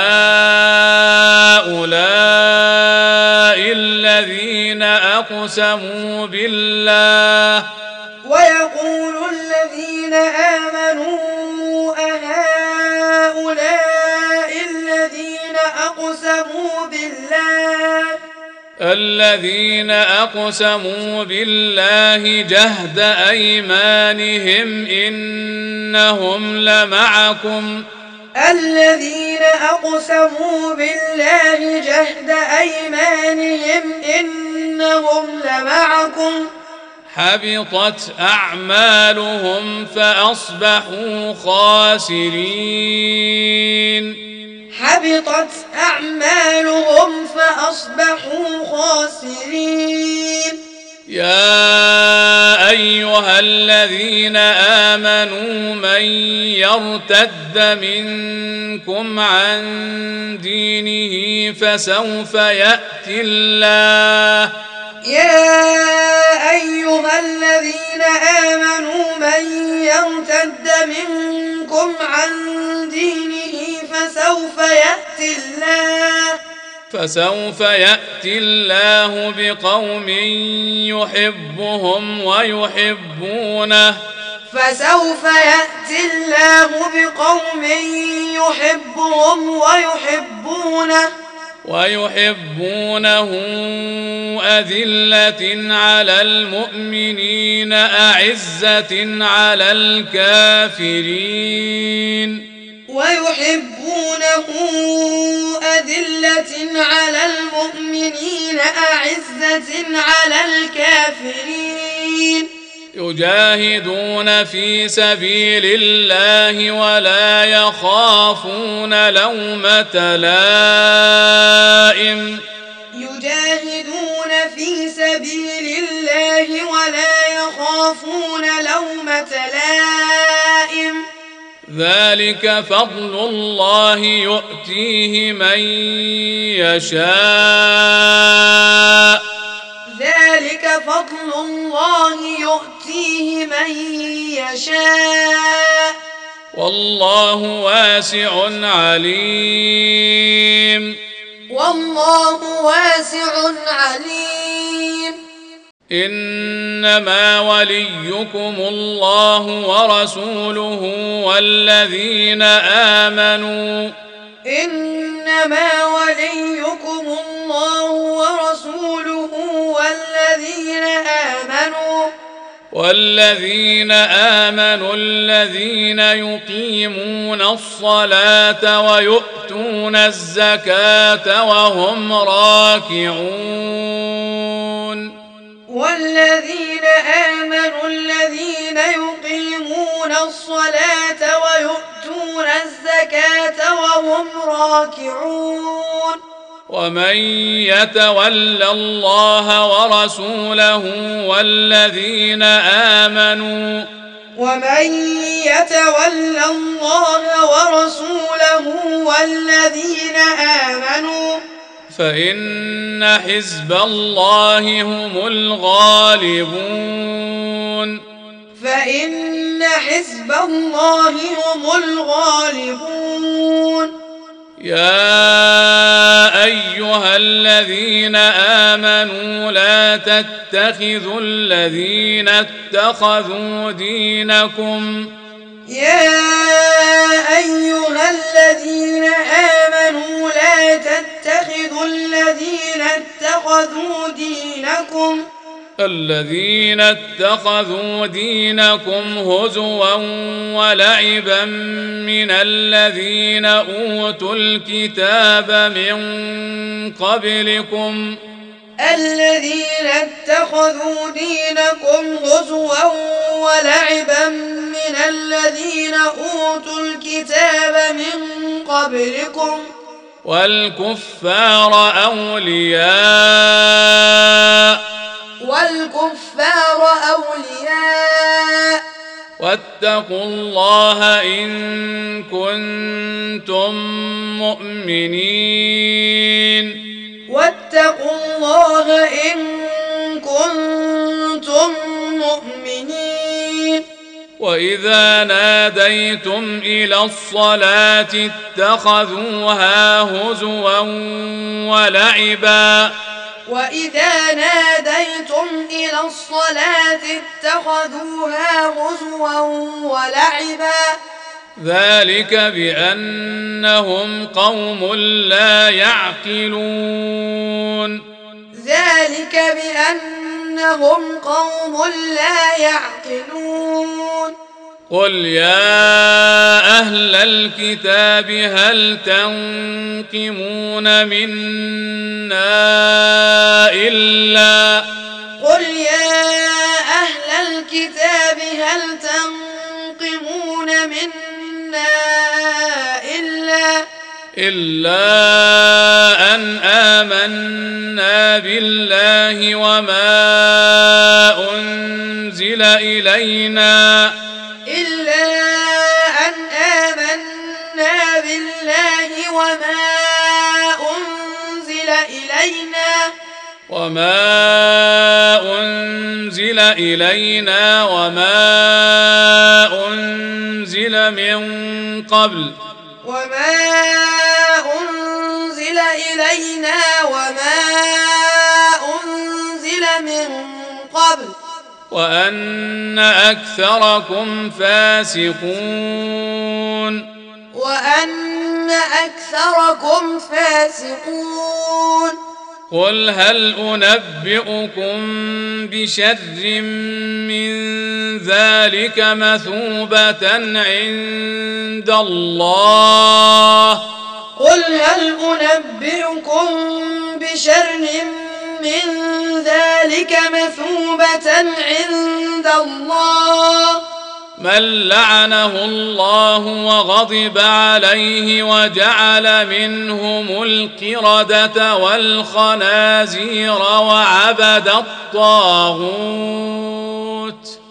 أهؤلاء الذين أقسموا بالله جهد أيمانهم إنهم لمعكم حبطت أعمالهم فأصبحوا خاسرين يا أيها الذين آمنوا من يرتد منكم عن دينه فسوف يأتي الله بقوم يحبهم ويحبونه أذلة على المؤمنين أعزة على الكافرين يجاهدون في سبيل الله ولا يخافون لومة لائم ذلك فضل الله يؤتيه من يشاء والله واسع عليم إنما وليكم الله ورسوله والذين آمنوا إنما وليكم الله ورسوله والذين آمنوا الذين يقيمون الصلاة ويؤتون الزكاة وهم راكعون والذين آمنوا الذين يقيمون الصلاة ويؤتون الزكاة وهم راكعون ومن يتول الله ورسوله والذين آمنوا فإن حزب الله هم الغالبون يا أيها الذين آمنوا لا تتخذوا الذين اتخذوا دينكم هزوا ولعبا من الذين أوتوا الكتاب من قبلكم والكفار أولياء واتقوا الله إن كنتم مؤمنين وإذا ناديتم إلى الصلاة اتخذوها هزوا ولعبا ذلك بأنهم قوم لا يعقلون قل يا أهل الكتاب هل تنقمون منا إلا أن آمنا بالله وما أنزل إلينا وما أنزل من قبل وأن أكثركم فاسقون قل هل أنبئكم بشر من ذلك مثوبة عند الله من لعنه الله وغضب عليه وجعل منهم القردة والخنازير وعبد الطاغوت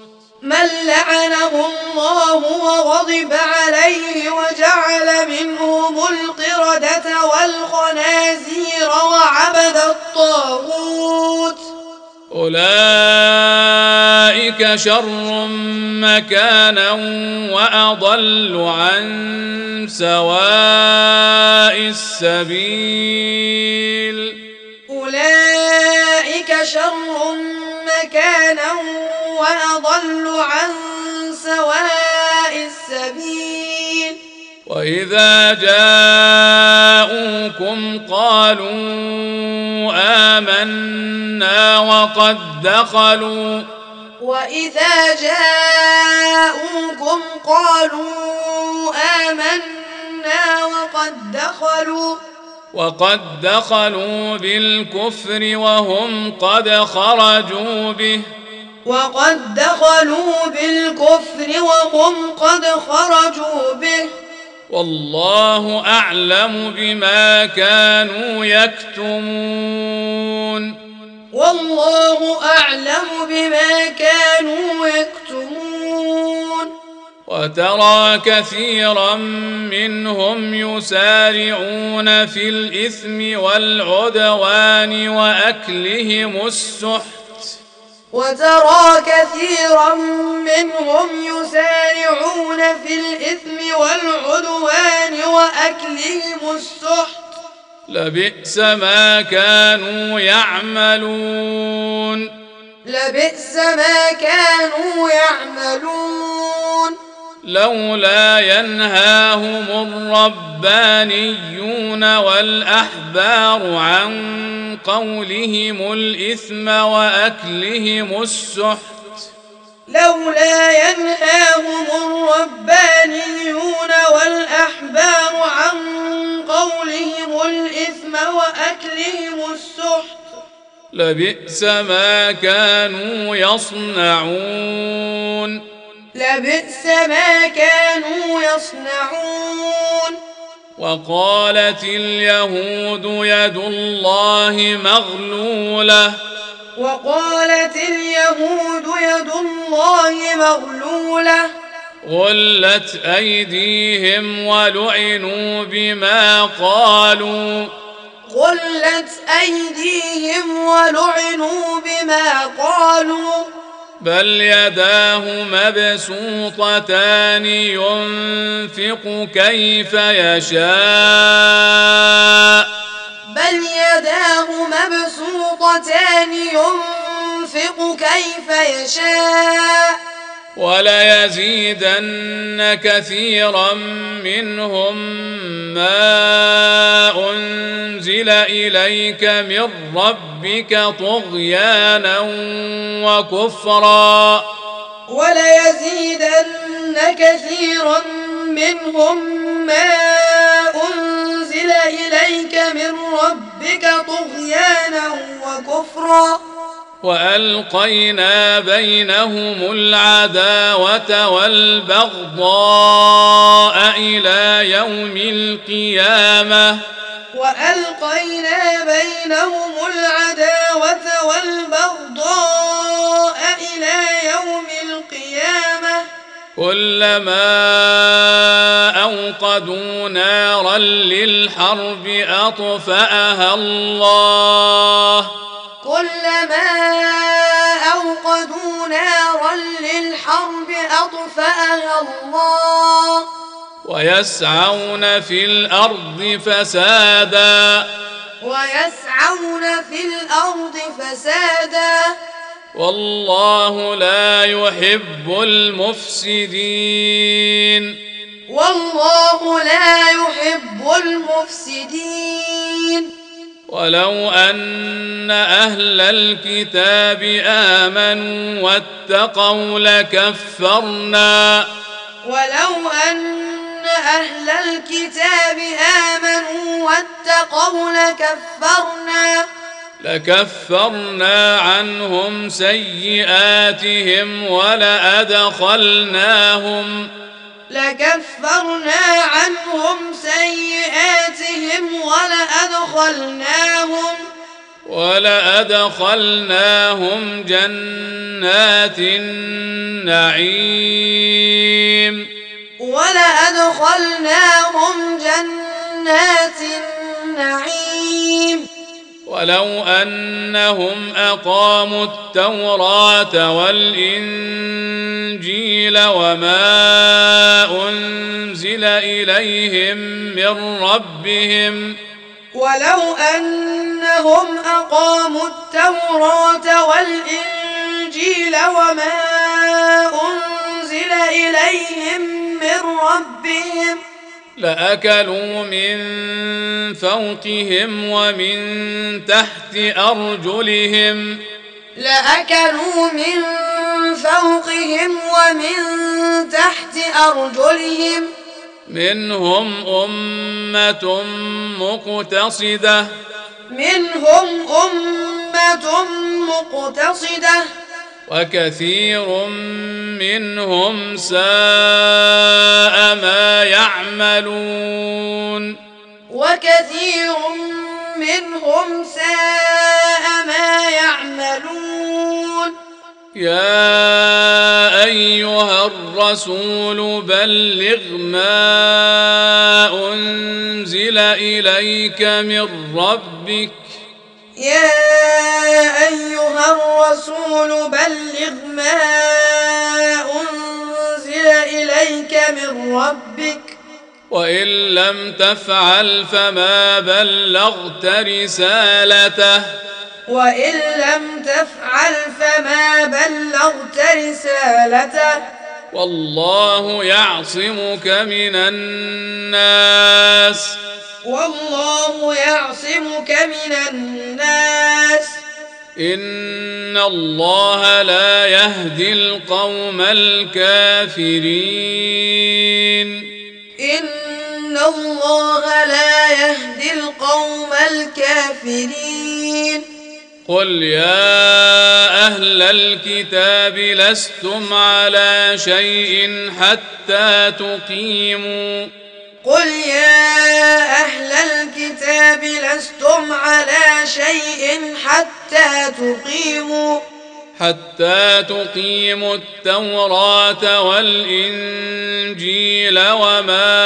أولئك شر مكانا وأضل عن سواء السبيل مكانا وأضل عن سواء السبيل وإذا جاءوكم قالوا آمنا وقد دخلوا بالكفر وهم قد خرجوا به والله أعلم بما كانوا يكتمون وترى كثيرا منهم يسارعون في الإثم والعدوان وأكلهم السحت لبئس ما كانوا يعملون لولا ينهاهم الربانيون والأحبار عن قولهم الإثم وأكلهم السحت لبئس ما كانوا يصنعون وقالت اليهود يد الله مغلولة غلت أيديهم ولعنوا بما قالوا بل يداه مبسوطتان ينفق كيف يشاء وليزيدن كثيرا منهم ما أنزل إليك من ربك طغيانا وكفرا وألقينا بينهم العداوة والبغضاء إلى يوم القيامة كلما أوقدوا نارا للحرب أطفأها الله ويسعون في الأرض فسادا والله لا يحب المفسدين ولو أن أهل الكتاب آمنوا واتقوا لكفرنا عنهم سيئاتهم ولأدخلناهم جنات النعيم ولو أنهم أقاموا التوراة والإنجيل وما أنزل إليهم من ربهم والإنجيل وما أنزل إليهم من ربهم لأكلوا من فوقهم ومن تحت أرجلهم لأكلوا من فوقهم ومن تحت أرجلهم منهم أمة مقتصدة وكثير منهم ساء ما يعملون يا أيها الرسول بلغ ما أنزل إليك من ربك وإن لم تفعل فما بلغت رسالته والله يعصمك من الناس إن الله لا يهدي القوم الكافرين قل يا أهل الكتاب لستم على شيء حتى تقيموا التوراة والإنجيل وما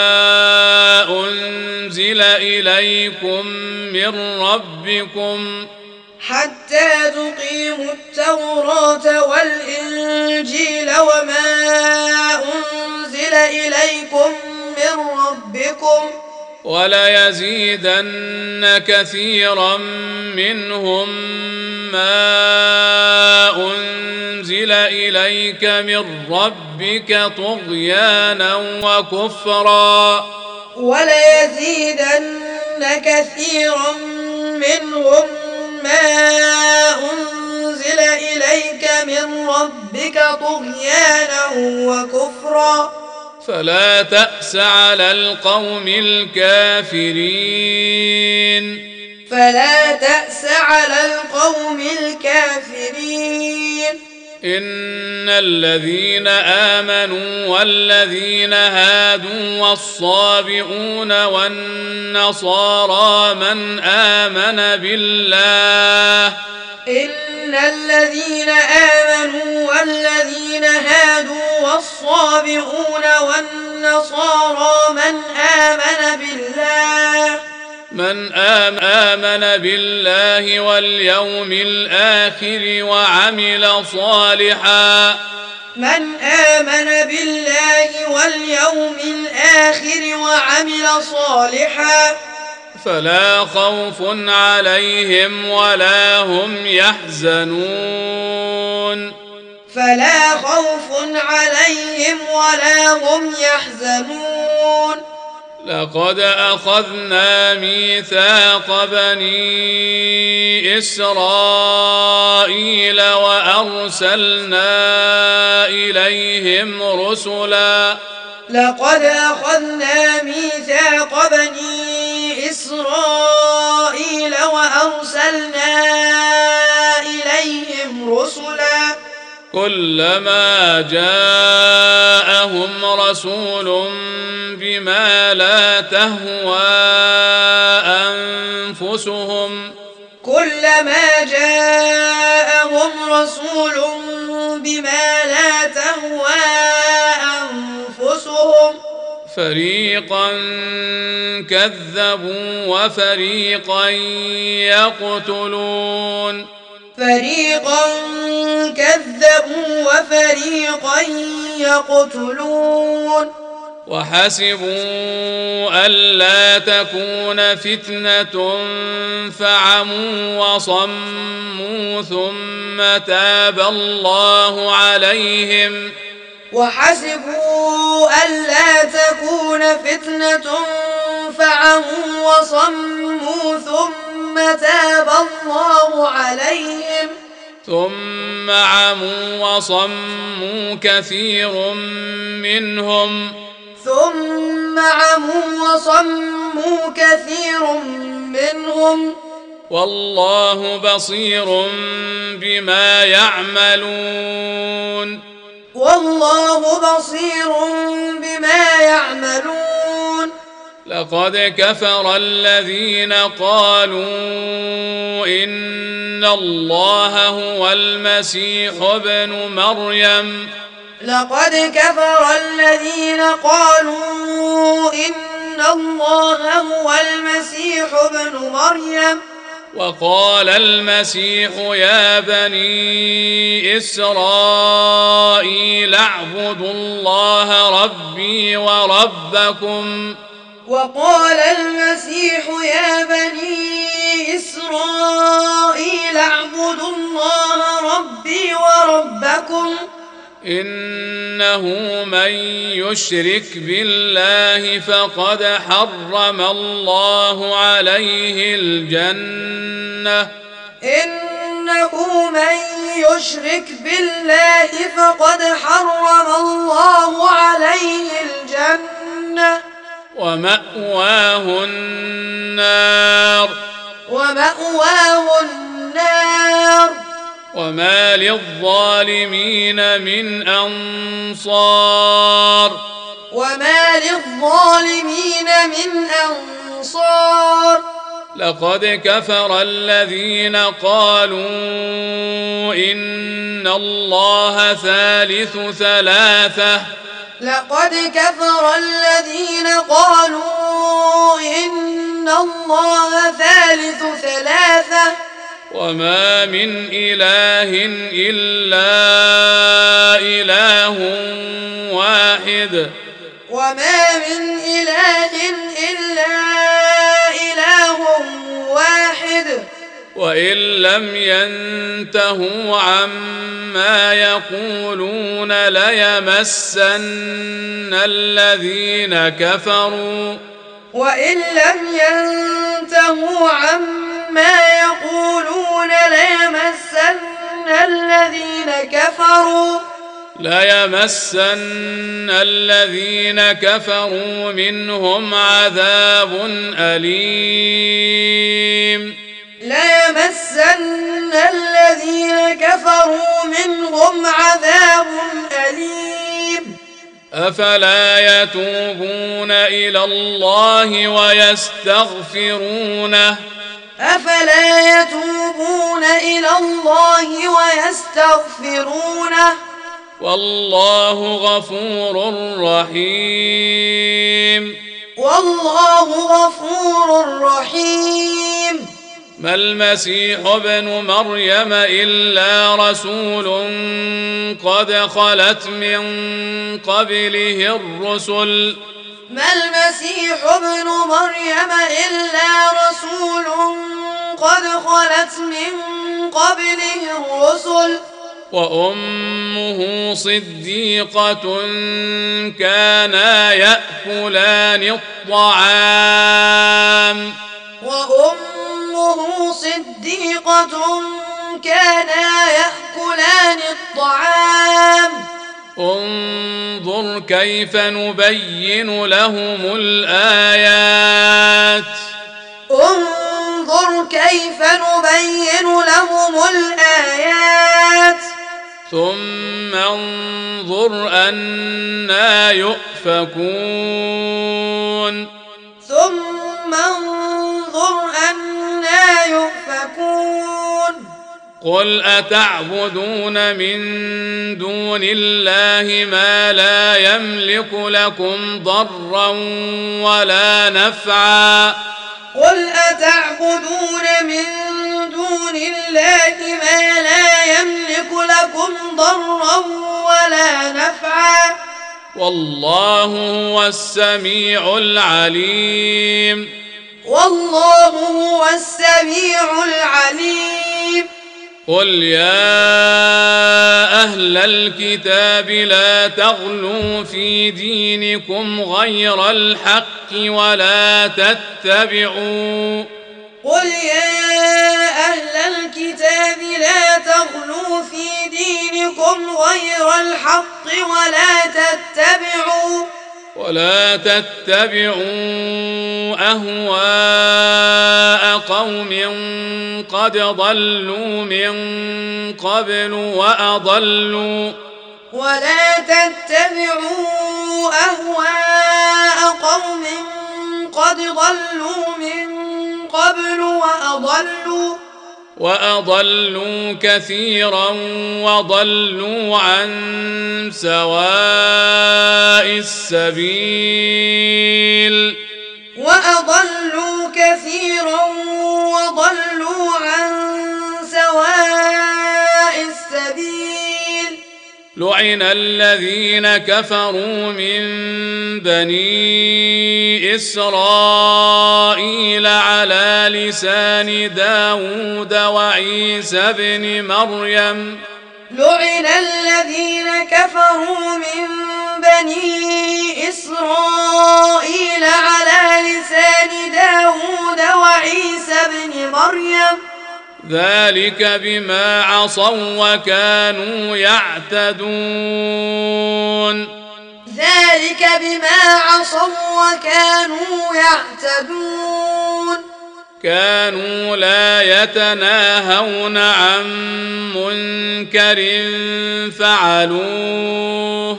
أنزل إليكم من ربكم وليزيدن كثيرا منهم ما أنزل إليك من ربك طغيانا وكفرا فلا تأس على القوم الكافرين إن الذين آمنوا والذين هادوا والصابئون والنصارى من آمن بالله واليوم الآخر وعمل صالحا فلا خوف عليهم ولا هم يحزنون لقد أخذنا ميثاق بني إسرائيل وأرسلنا إليهم رسلا كلما جاءهم رسول بما لا تهوى أنفسهم فريقا كذبوا وفريقا يقتلون وحسبوا ألا تكون فتنة فعموا وصموا ثم تاب الله عليهم وحسبوا ألا تكون فتنة فعموا وصموا ثم تاب الله عليهم ثم عموا وصموا كثير منهم والله بصير بما يعملون لقد كفر الذين قالوا إن الله هو المسيح ابن مريم وقال المسيح يا بني إسرائيل اعبدوا الله ربي وربكم إنه من يشرك بالله فقد حرم الله عليه الجنة ومأواه النار وما للظالمين من أنصار لقد كفر الذين قالوا إن الله ثالث ثلاثة وما من إله إلا إله واحد وإن لم ينتهوا عما يقولون ليمسن الذين كفروا منهم عذاب أليم أفلا يتوبون إلى الله ويستغفرونه والله غفور رحيم ما المسيح ابن مريم إلا رسول قد خلت من قبله الرسل وأمه صديقة كانا يأكلان الطعام انظر كيف نبين لهم الآيات ثم انظر أنى يؤفكون قل أتعبدون من دون الله ما لا يملك لكم ضرا ولا نفعا والله هو السميع العليم. والله هو السميع العليم. قل يا أهل الكتاب لا تغلوا في دينكم غير الحق ولا تتبعوا قل يا أهل الكتاب لا تغلوا في دينكم غير الحق ولا تتبعوا أهواء قوم قد ضلوا من قبل وأضلوا وأضلوا كثيرا وضلوا عن سواء السبيل. لعن الذين كفروا من بني إسرائيل على لسان داود وعيسى بن مريم. لعن الذين كفروا من بني إسرائيل على لسان داود وعيسى بن مريم. ذلك بما عصوا وكانوا يعتدون. كانوا لا يتناهون عن منكر فعلوه.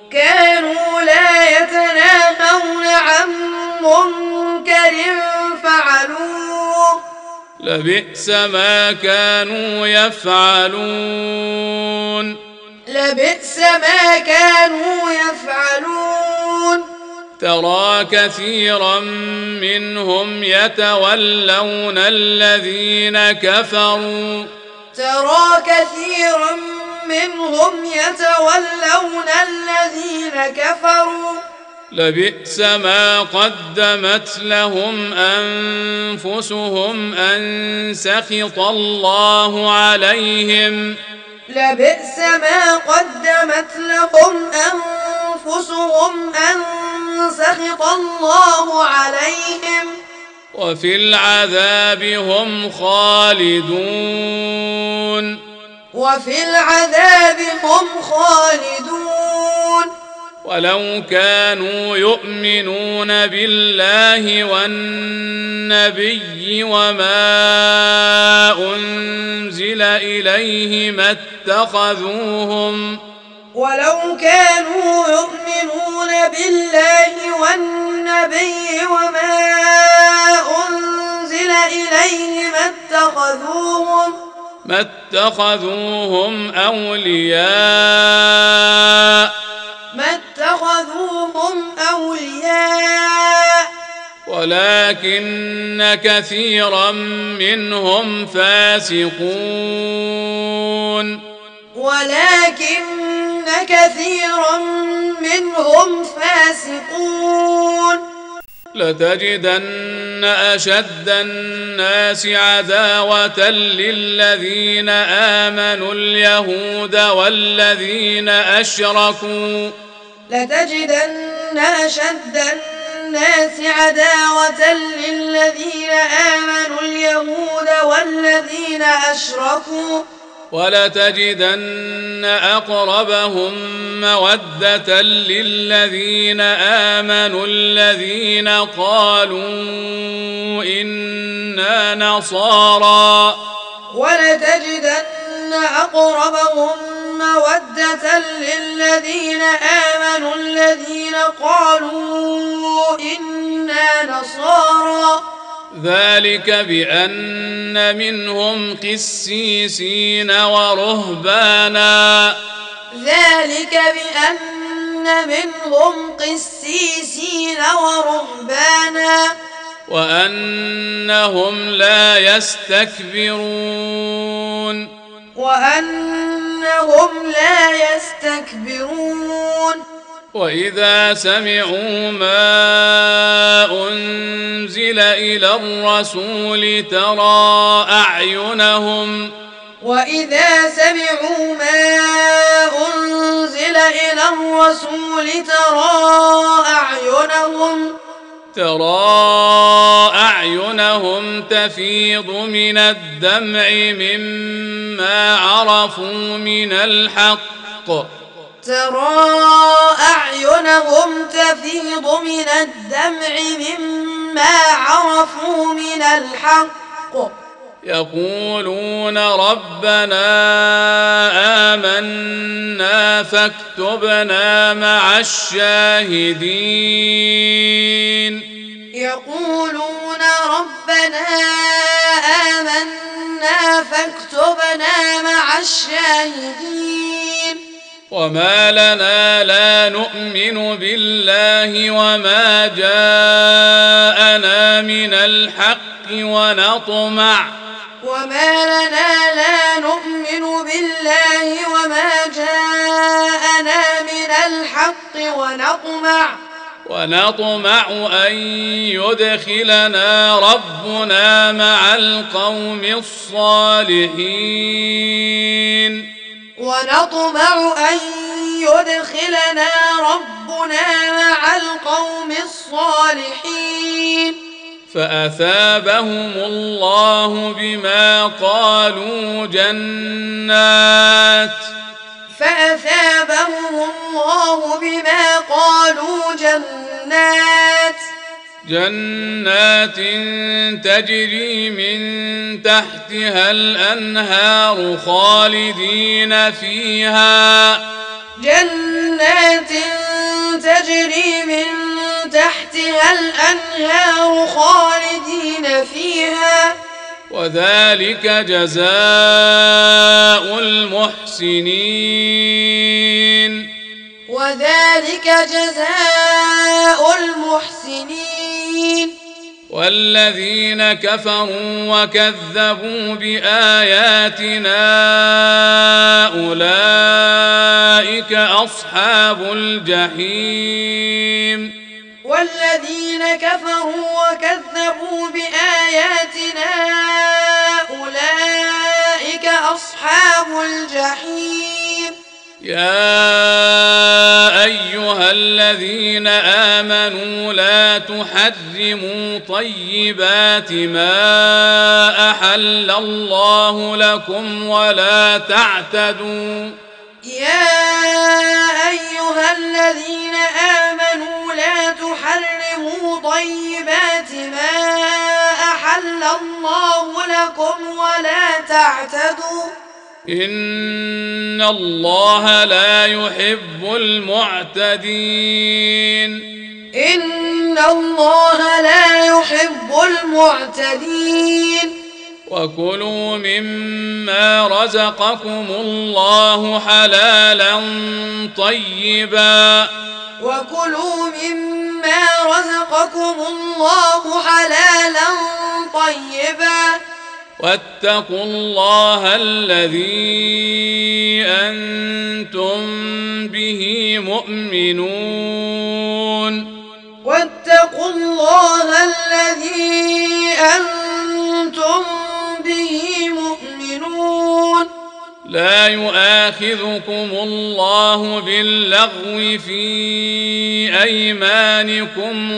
لبئس ما كانوا يفعلون. ترى كثيرا منهم يتولون الذين كفروا. لبئس ما قدمت لهم أنفسهم أن سخط الله عليهم. وفي العذاب هم خالدون. ولو كانوا يؤمنون بالله والنبي وما أنزل إليه ما اتخذوهم. ما اتخذوهم أولياء ولكن كثيرا منهم فاسقون. لتجدن أشد الناس عداوة للذين آمنوا اليهود والذين أشركوا. ولتجدن أقربهم مودة للذين آمنوا الذين قالوا إنا نصارى. ذلك بأن منهم قسيسين ورهبانا. وأنهم لا يستكبرون. وإذا سمعوا ما أنزل إلى الرسول ترى أعينهم ترى أعينهم تفيض من الدمع مما عرفوا من الحق يقولون ربنا آمنا فاكتبنا مع الشاهدين وما لنا لا نؤمن بالله وما جاءنا من الحق ونطمع أن يدخلنا ربنا مع القوم الصالحين فأثابهم الله بما قالوا جنات تجري من تحتها الأنهار خالدين فيها وذلك جزاء المحسنين والذين كفروا وكذبوا بآياتنا أولئك أصحاب الجحيم يا أيها الذين آمنوا لا تحرموا طيبات ما أحل الله لكم ولا تعتدوا إن الله لا يحب المعتدين وكلوا مما رزقكم الله حلالا طيبا واتقوا الله الذي أنتم به مؤمنون لا يؤاخذكم الله باللغو في أيمانكم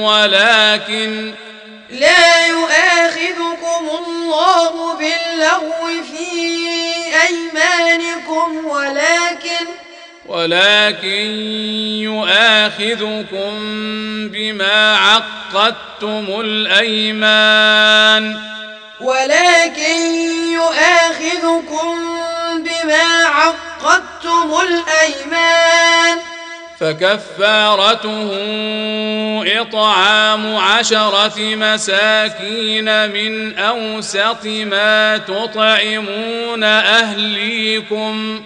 ولكن يؤاخذكم بما عقدتم الأيمان فكفارته إطعام 10 مساكين من أوسط ما تطعمون أهليكم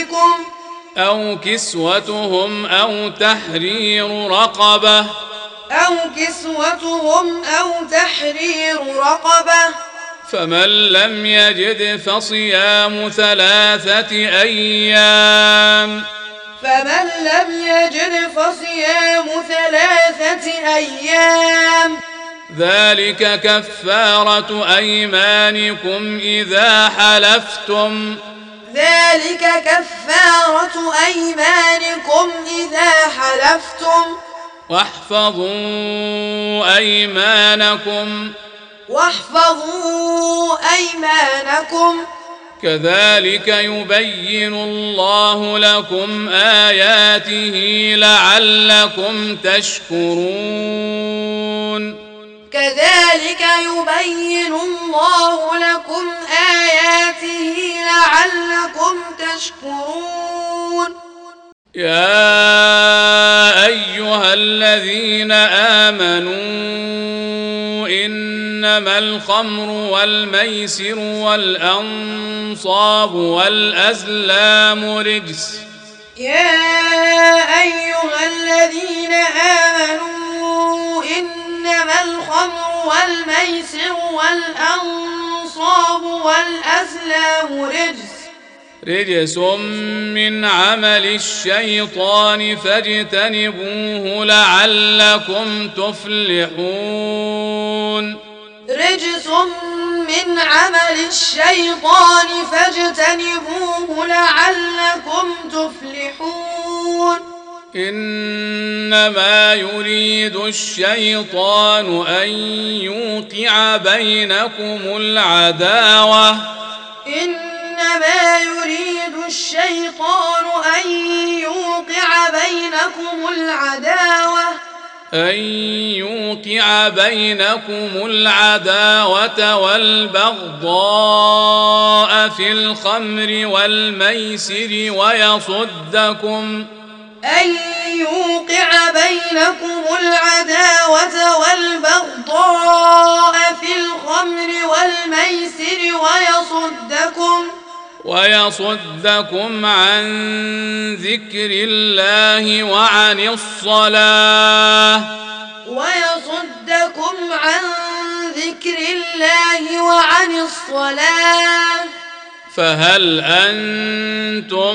أو كسوتهم أو تحرير رقبة أو كسوتهم أو تحرير رقبة، فمن لم يجد فصيام 3 أيام، فمن لم يجد فصيام 3 أيام، ذلك كفارة أيمانكم إذا حلفتم، ذلك كفارة أيمانكم إذا حلفتم، واحفظوا أيمانكم، واحفظوا أيمانكم، كذلك يبين الله لكم آياته لعلكم تشكرون. كذلك يبين الله لكم آياته لعلكم تشكرون. يا أيها الذين آمنوا إنما الخمر والميسر والأنصاب والأزلام رجس. يا أيها الذين آمنوا إنما الخمر والميسر والأنصاب والأزلام رجس من عمل الشيطان فاجتنبوه لعلكم تفلحون. رجس من عمل الشيطان فاجتنبوه لعلكم تفلحون. إنما يريد الشيطان أن يوقع بينكم العداوة، إنما يريد الشيطان أن يوقع بينكم العداوة والبغضاء في الخمر والميسر ويصدكم ويصدكم عن ذكر الله وعن الصلاة فهل أنتم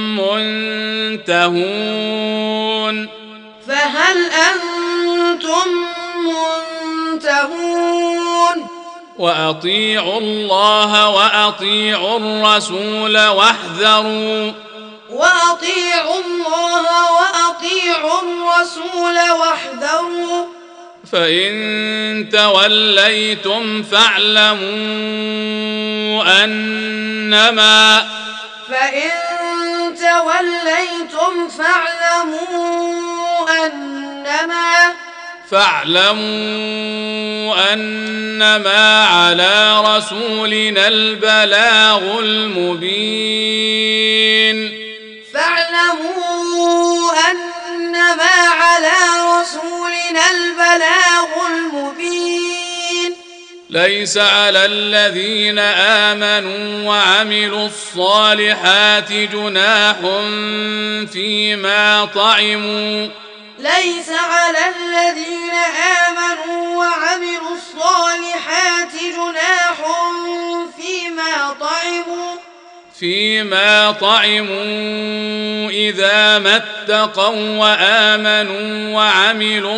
منتهون؟ وأطيعوا الله وأطيعوا الرسول واحذروا فإن توليتم فاعلموا أنما على رسولنا البلاغ المبين. ليس على الذين آمنوا وعملوا الصالحات جناح فيما طعموا إذا ما اتقوا وآمنوا وعملوا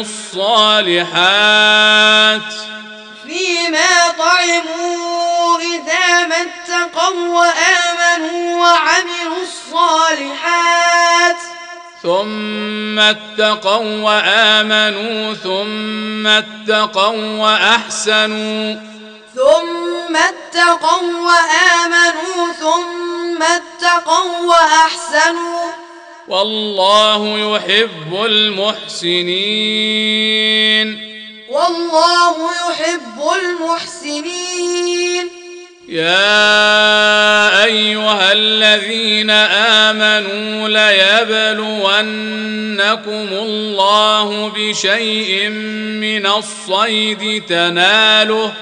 الصالحات ثم اتقوا وآمنوا ثم اتقوا وأحسنوا والله يحب المحسنين. يا أيها الذين آمنوا ليبلونكم الله بشيء من الصيد تناله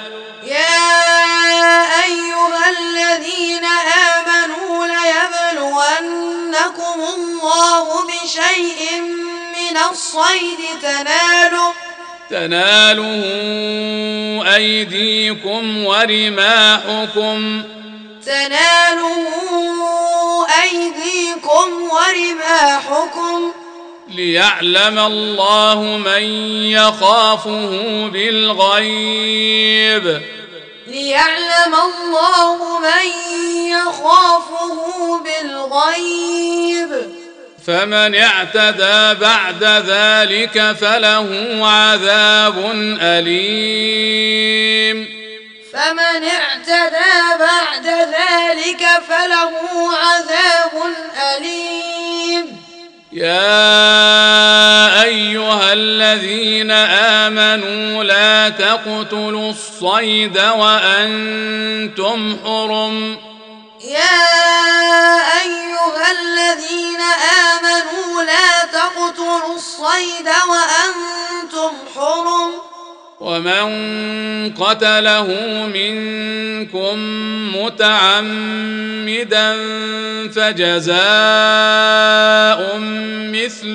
تناله أيديكم ورماحكم ليعلم الله من يخافه بالغيب فمن اعتدى بعد ذلك فله عذاب أليم يا أيها الذين آمنوا لا تقتلوا الصيد وأنتم حرم ومن قتله منكم متعمدا فجزاء مثل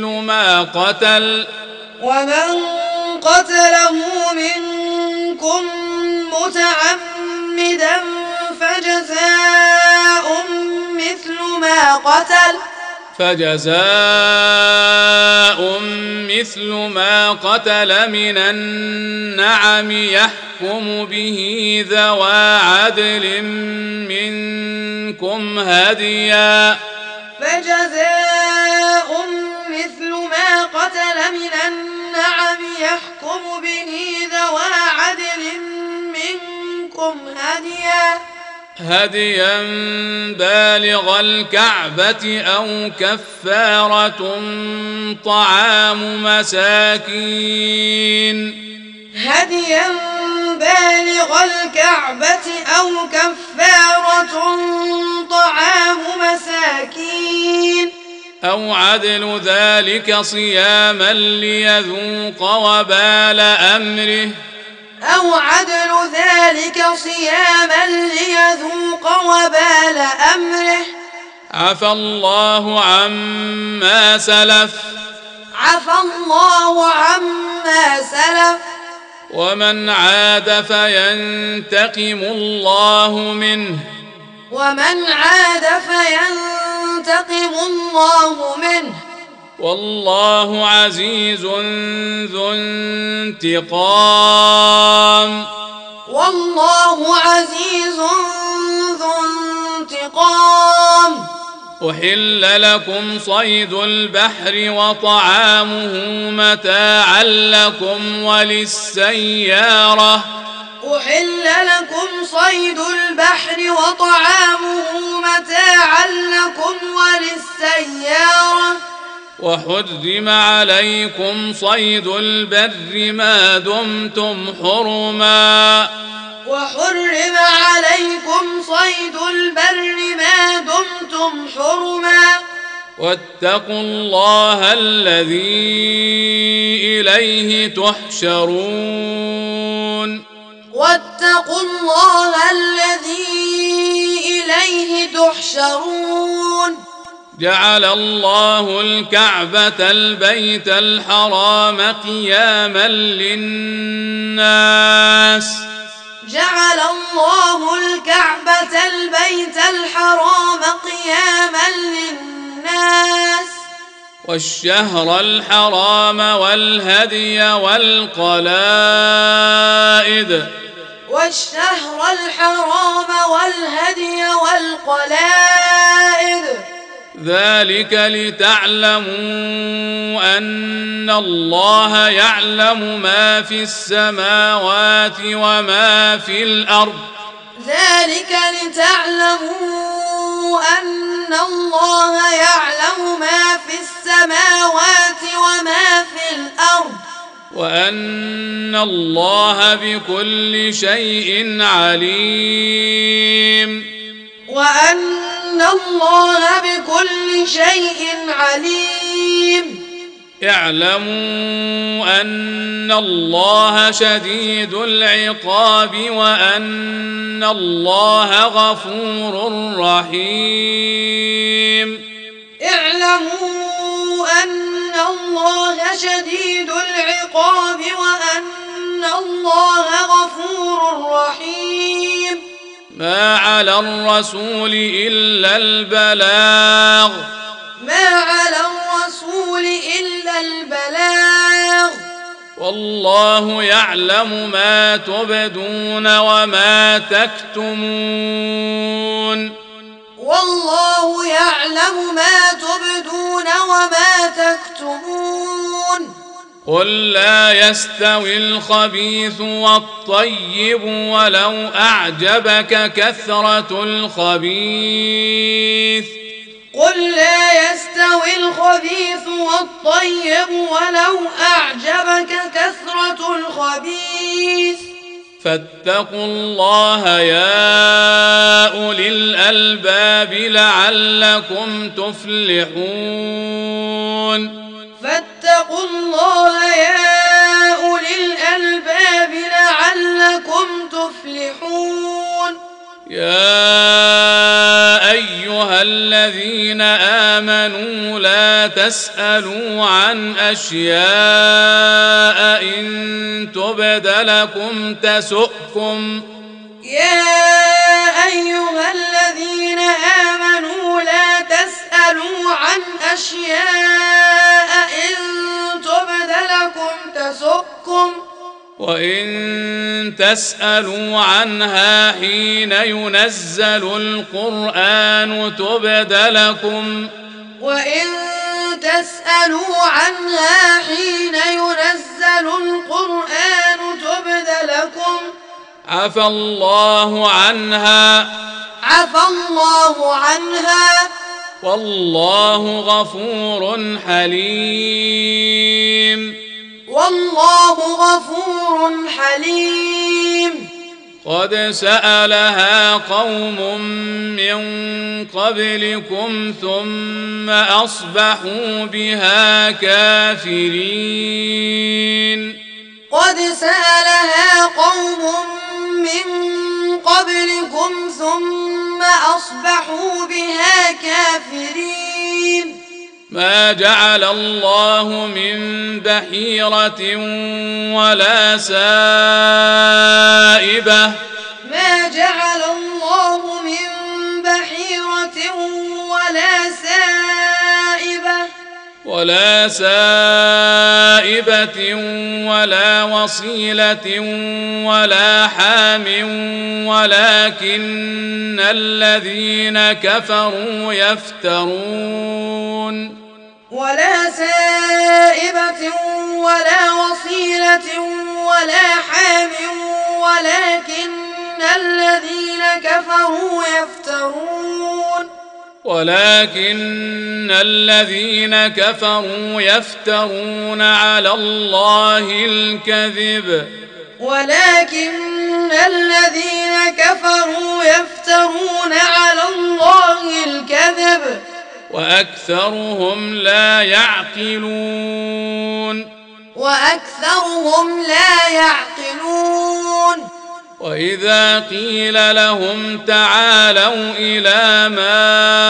ما قتل من النعم يحكم به ذوى عدل منكم هديا هديا بالغ الكعبة أو كفارة طعام مساكين أو عدل ذلك صياما ليذوق وبال أمره عفى الله عما سلف ومن عاد فينتقم الله منه والله عزيز ذو انتقام أحل لكم صيد البحر وطعامه متاعا لكم وللسيارة وحرم عليكم صيد البر ما دمتم حرما واتقوا الله الذي إليه تحشرون جعل الله الكعبة البيت الحرام قياما للناس والشهر الحرام والهدي والقلائد ذلك لتعلموا أن الله يعلم ما في السماوات وما في الأرض وأن الله بكل شيء عليم اعلموا أن الله شديد العقاب وأن الله غفور رحيم اعلموا أن الله شديد العقاب وأن الله غفور رحيم. ما على الرسول إلا البلاغ. ما على الرسول إلا البلاغ. والله يعلم ما تبدون وما تكتمون. والله يعلم ما تبدون وما تكتمون. قل لا يستوي الخبيث والطيب ولو أعجبك كثرة الخبيث. قل لا يستوي الخبيث والطيب ولو أعجبك كثرة الخبيث. فاتقوا الله يا أولي الألباب لعلكم تفلحون. فاتقوا الله يا أولي الألباب لعلكم تفلحون. يا أيها الذين آمنوا لا تسألوا عن أشياء إن تبد لكم تسؤكم. يا أيها الذين آمنوا لا تسألوا عن أشياء إن تبد لكم تسؤكم. وإن تسألوا عنها حين ينزل القرآن تبد لكم. وإن تسألوا عنها حين ينزل القرآن تبد لكم. عفى الله عنها. عفى الله عنها. والله غفور حليم. والله غفور حليم. قد سألها قوم من قبلكم ثم أصبحوا بها كافرين. قد سألها قوم من قبلكم ثم أصبحوا بها كافرين. ما جعل الله من بحيرة ولا سائبة. ما جعل الله من بحيرة ولا سائبة ولا وصيلة ولا حام ولكن الذين كفروا يفترون. ولا سائبة ولا وصيلة ولا حام ولكن الذين كفروا يفترون. ولكن الذين كفروا يفترون على الله الكذب. ولكن الذين كفروا يفترون على الله الكذب. وأكثرهم لا يعقلون. وأكثرهم لا يعقلون. وإذا قيل لهم تعالوا إلى ما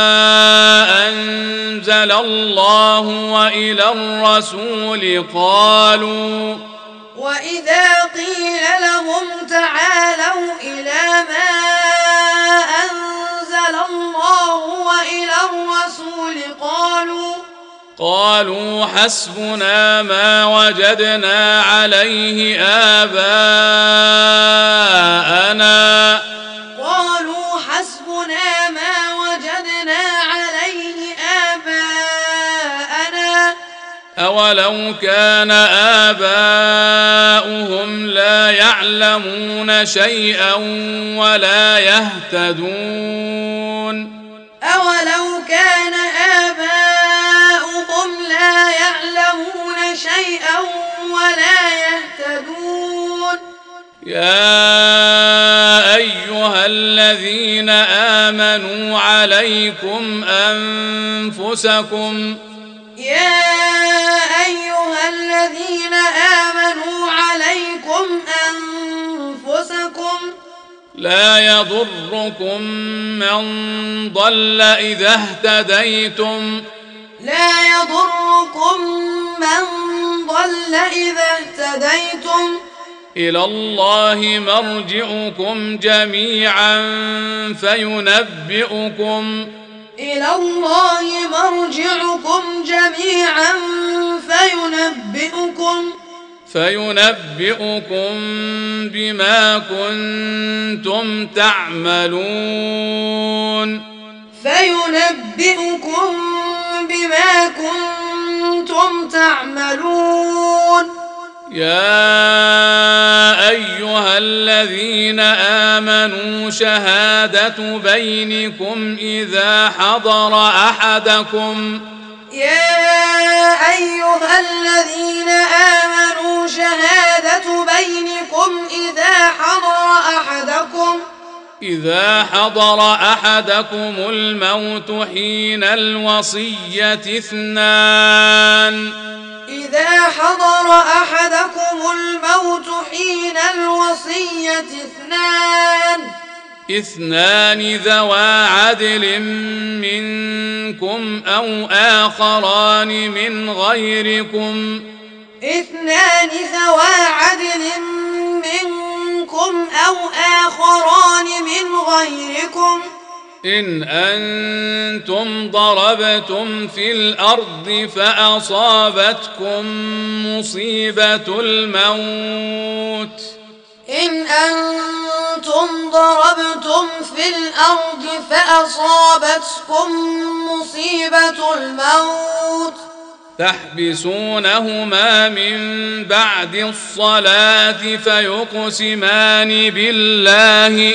أنزل الله وإلى الرسول قالوا. وإذا قيل لهم تعالوا إلى ما أنزل الله وإلى الرسول قالوا حسبنا ما وجدنا عليه آباءنا. قالوا حسبنا ما وجدنا عليه آباءنا. أولو كان آباؤهم لا يعلمون شيئا ولا يهتدون. أولو كان آباؤهم لا يعلمون شيئا ولا يهتدون. يا أيها الذين آمنوا عليكم أنفسكم. يا أيها الذين آمنوا عليكم أنفسكم. لا يضركم من ضل إذا اهتديتم. لا يضركم من ضل إذا اهتديتم. إلى الله مرجعكم جميعا فينبئكم بما كنتم تعملون يا أيها الذين آمنوا شهادة بينكم إذا حضر أحدكم إذا حضر أحدكم الموت حين الوصية اثنان ذوى عدل منكم أو آخران من غيركم إن أنتم ضربتم في الأرض فأصابتكم مصيبة الموت تحبسونهما من بعد الصلاة فيقسمان بالله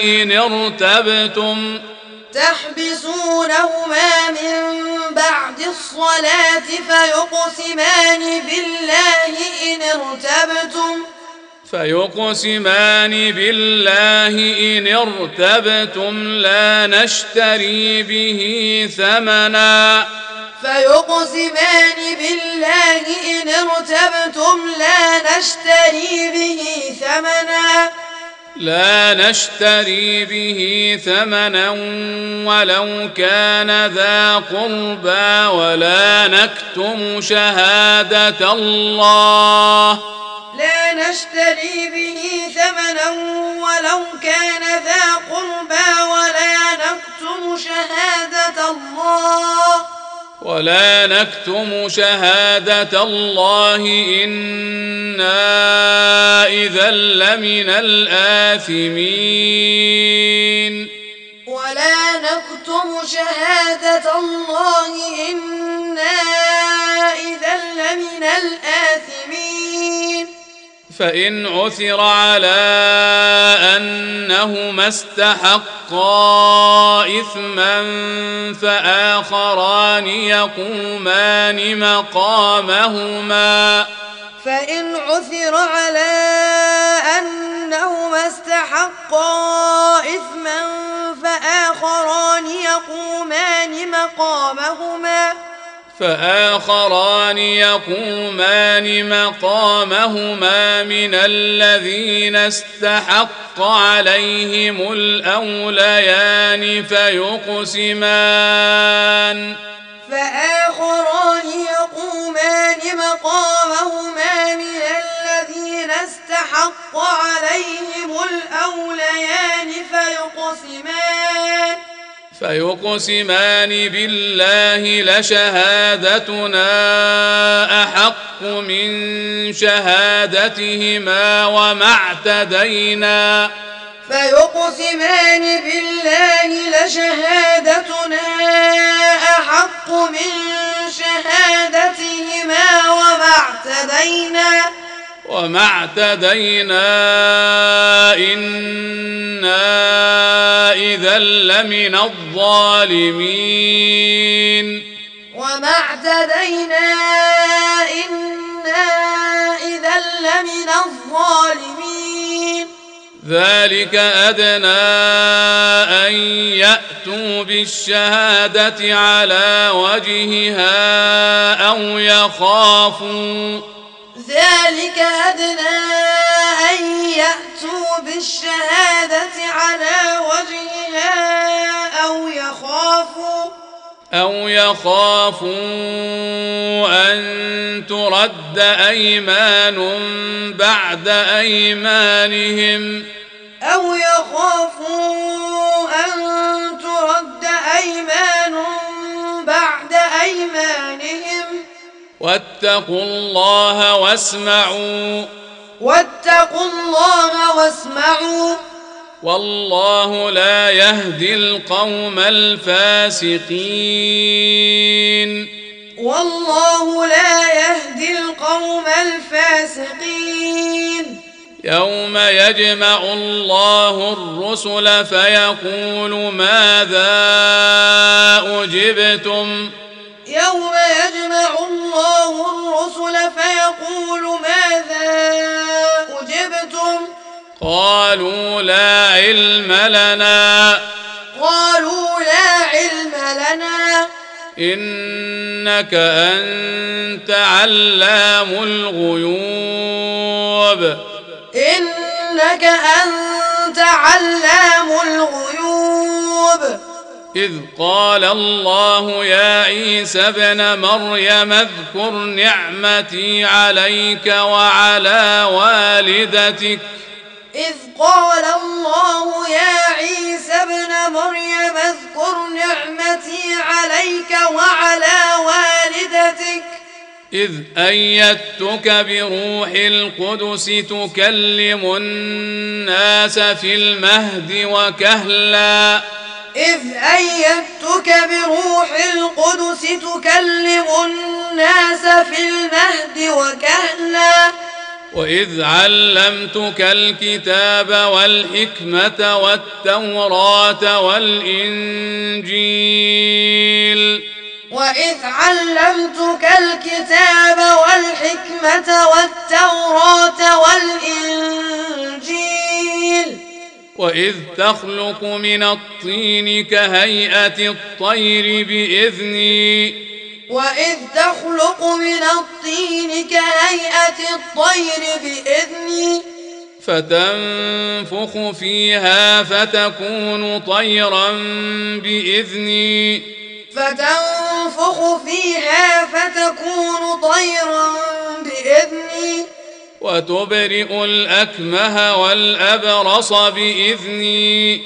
إن ارتبتم لا نشتري به ثمنا ولو كان ذا قربى ولا نكتم شهادة الله إنا إذا لمن الآثمين فإن عثر على أنهما استحقا إثما فآخران يقومان مقامهما من الذين استحق عليهم الأوليان فيقسمان بالله لشهادتنا أحق من شهادتهما وما اعتدينا إنا إذا لمن الظالمين ذلك أدنى أن يأتوا بالشهادة على وجهها أو يخافوا أن ترد أيمان بعد أيمانهم أو يخافوا أن ترد أيمان بعد أيمانهم واتقوا الله واسمعوا والله لا يهدي القوم الفاسقين يوم يجمع الله الرسل فيقول ماذا أجبتم قالوا لا علم لنا إنك أنت علام الغيوب إذ قال الله يا عيسى ابن مريم اذكر نعمتي عليك وعلى والدتك إذ أيدتك بروح القدس تكلم الناس في المهد وكهلا وإذ علمتك الكتاب والحكمة والتوراة والإنجيل وإذ تخلق من الطين كهيئة الطير بإذني فتنفخ فيها فتكون طيرا بإذني وتبرئ الأكمه والأبرص بإذني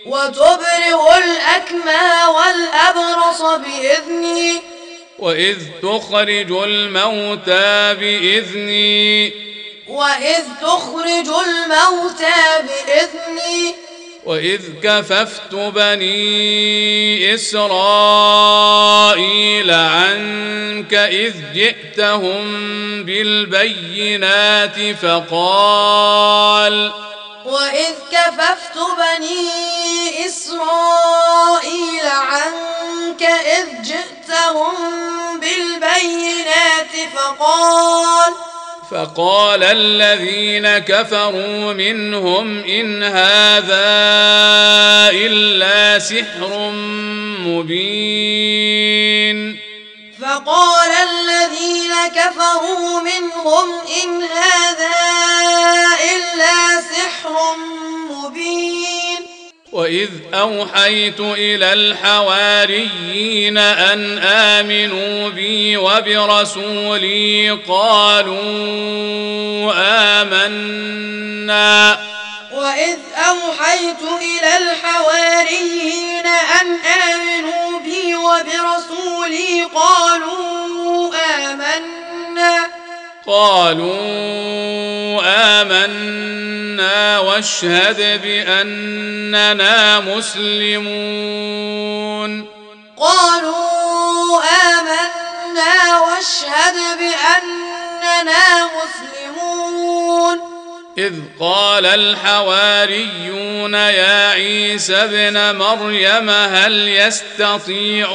وإذ تخرج الموتى بإذني وإذ كففت بني إسرائيل عنك إذ جئتهم بالبينات فقال الذين كفروا منهم إن هذا إلا سحر مبين وإذ أوحيت إلى الحواريين أن آمنوا بي وبرسولي قالوا آمنا واشهد بأننا مسلمون إذ قال الحواريون يا عيسى ابن مريم هل يستطيع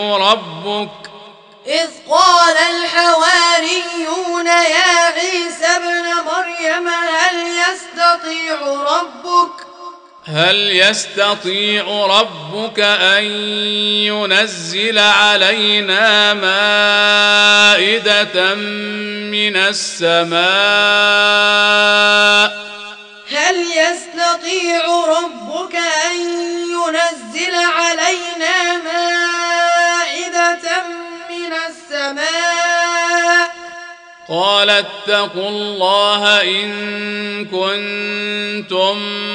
ربك أن ينزل علينا مائدة من السماء قال اتقوا الله إن كنتم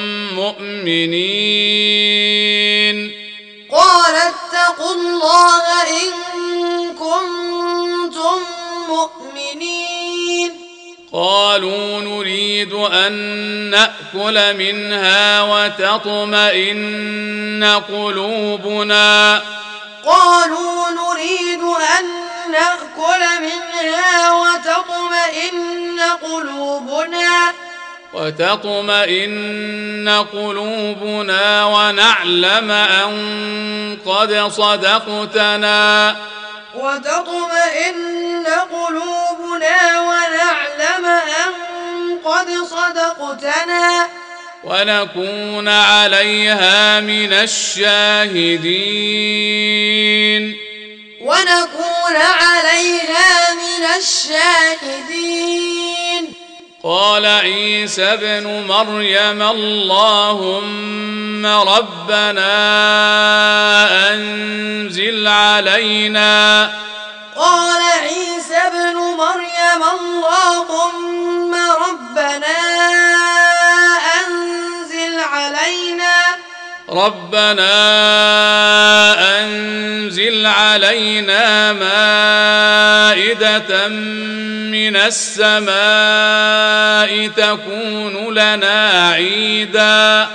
مؤمنين قال اتقوا الله إن كنتم مؤمنين قالوا نريد أن نأكل منها وتطمئن قلوبنا قالوا نريد أن نأكل منها وتطمئن قلوبنا ونعلم أن قد صدقتنا ونكون عليها من الشاهدين قال عيسى ابن مريم اللهم ربنا أنزل علينا مائدة من السماء تكون لنا عيدا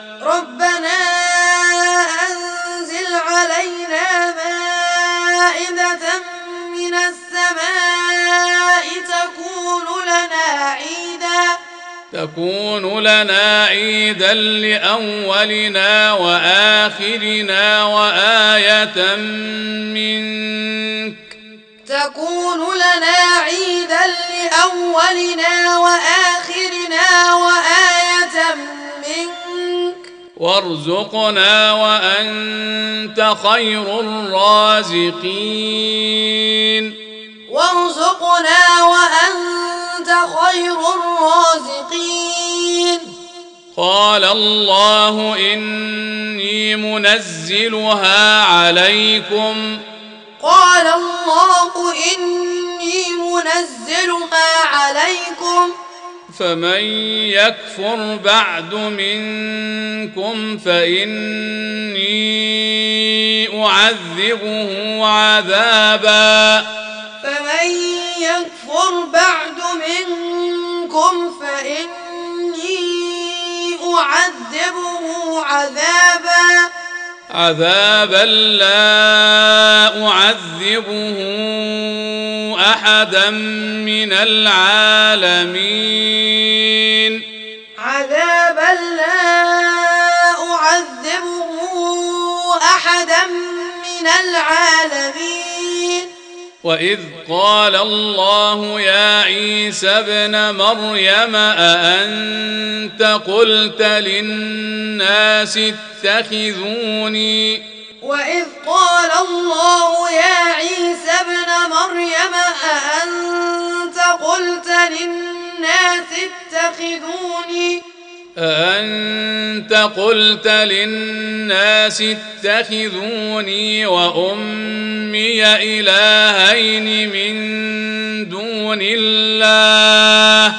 لأولنا وآخرنا وآية منك وارزقنا وأنت خير الرازقين قال الله إني منزلها عليكم فمن يكفر بعد منكم فإني أعذبه عذابا لا أعذبه أحدا من العالمين وإذ قال الله يا عيسى ابن مريم أأنت قلت للناس اتخذوني وأمي إلهين من دون الله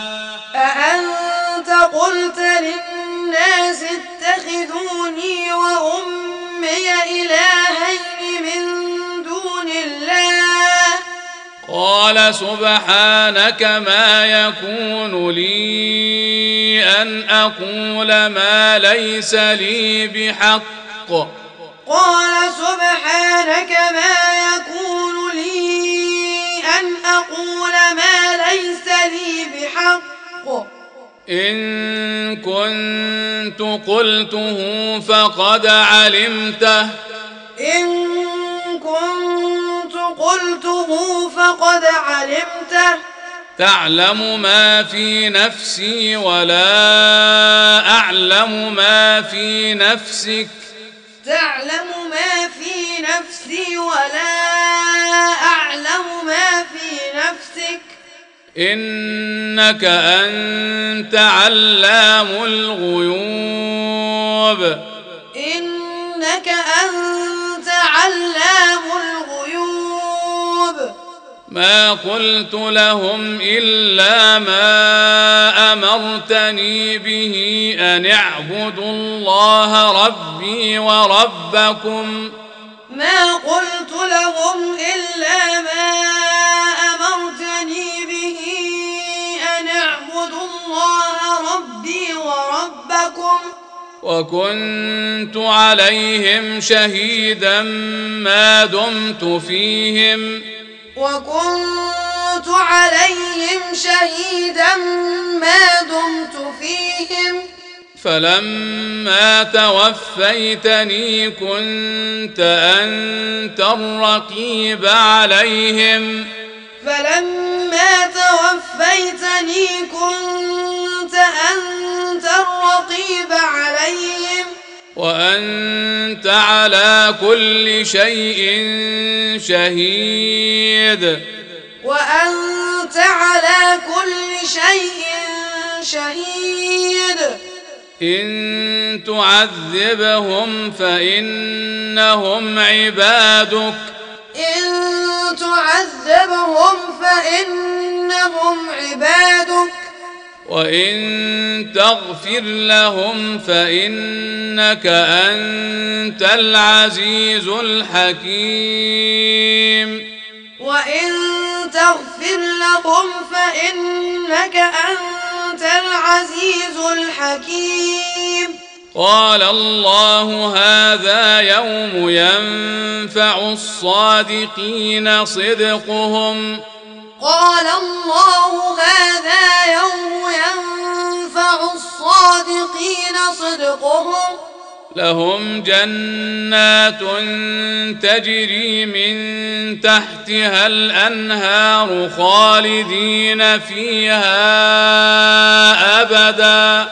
قال سبحانك ما يكون لي أن أقول ما ليس لي بحق إن كنت قلته فقد علمته تعلم ما في نفسي ولا أعلم ما في نفسك إنك أنت علام الغيوب ما قلت لهم إلا ما أمرتني به أن اعبدوا الله ربي وربكم ما قلت لهم إلا ما أمرتني به أن اعبدوا الله ربي وربكم وكنت عليهم شهيدا ما دمت فيهم فلما توفيتني كنت أنت الرقيب عليهم وأنت على كل شيء شهيد إن تعذبهم فإنهم عبادك وإن تغفر لهم فإنك أنت العزيز الحكيم قال الله هذا يوم ينفع الصادقين صدقهم لهم جنات تجري من تحتها الأنهار خالدين فيها أبدا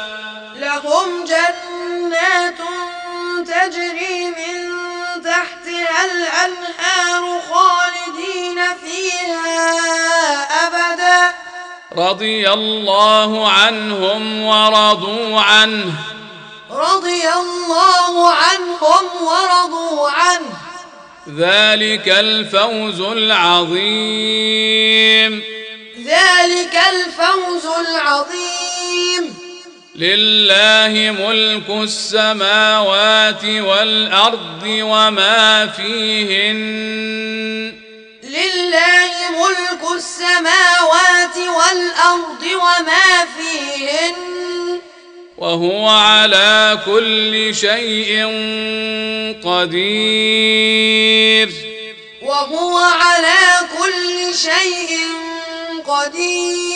رضي الله عنهم ورضوا عنه ذلك الفوز العظيم لله ملك السماوات والأرض وما فيهن وهو على كل شيء قدير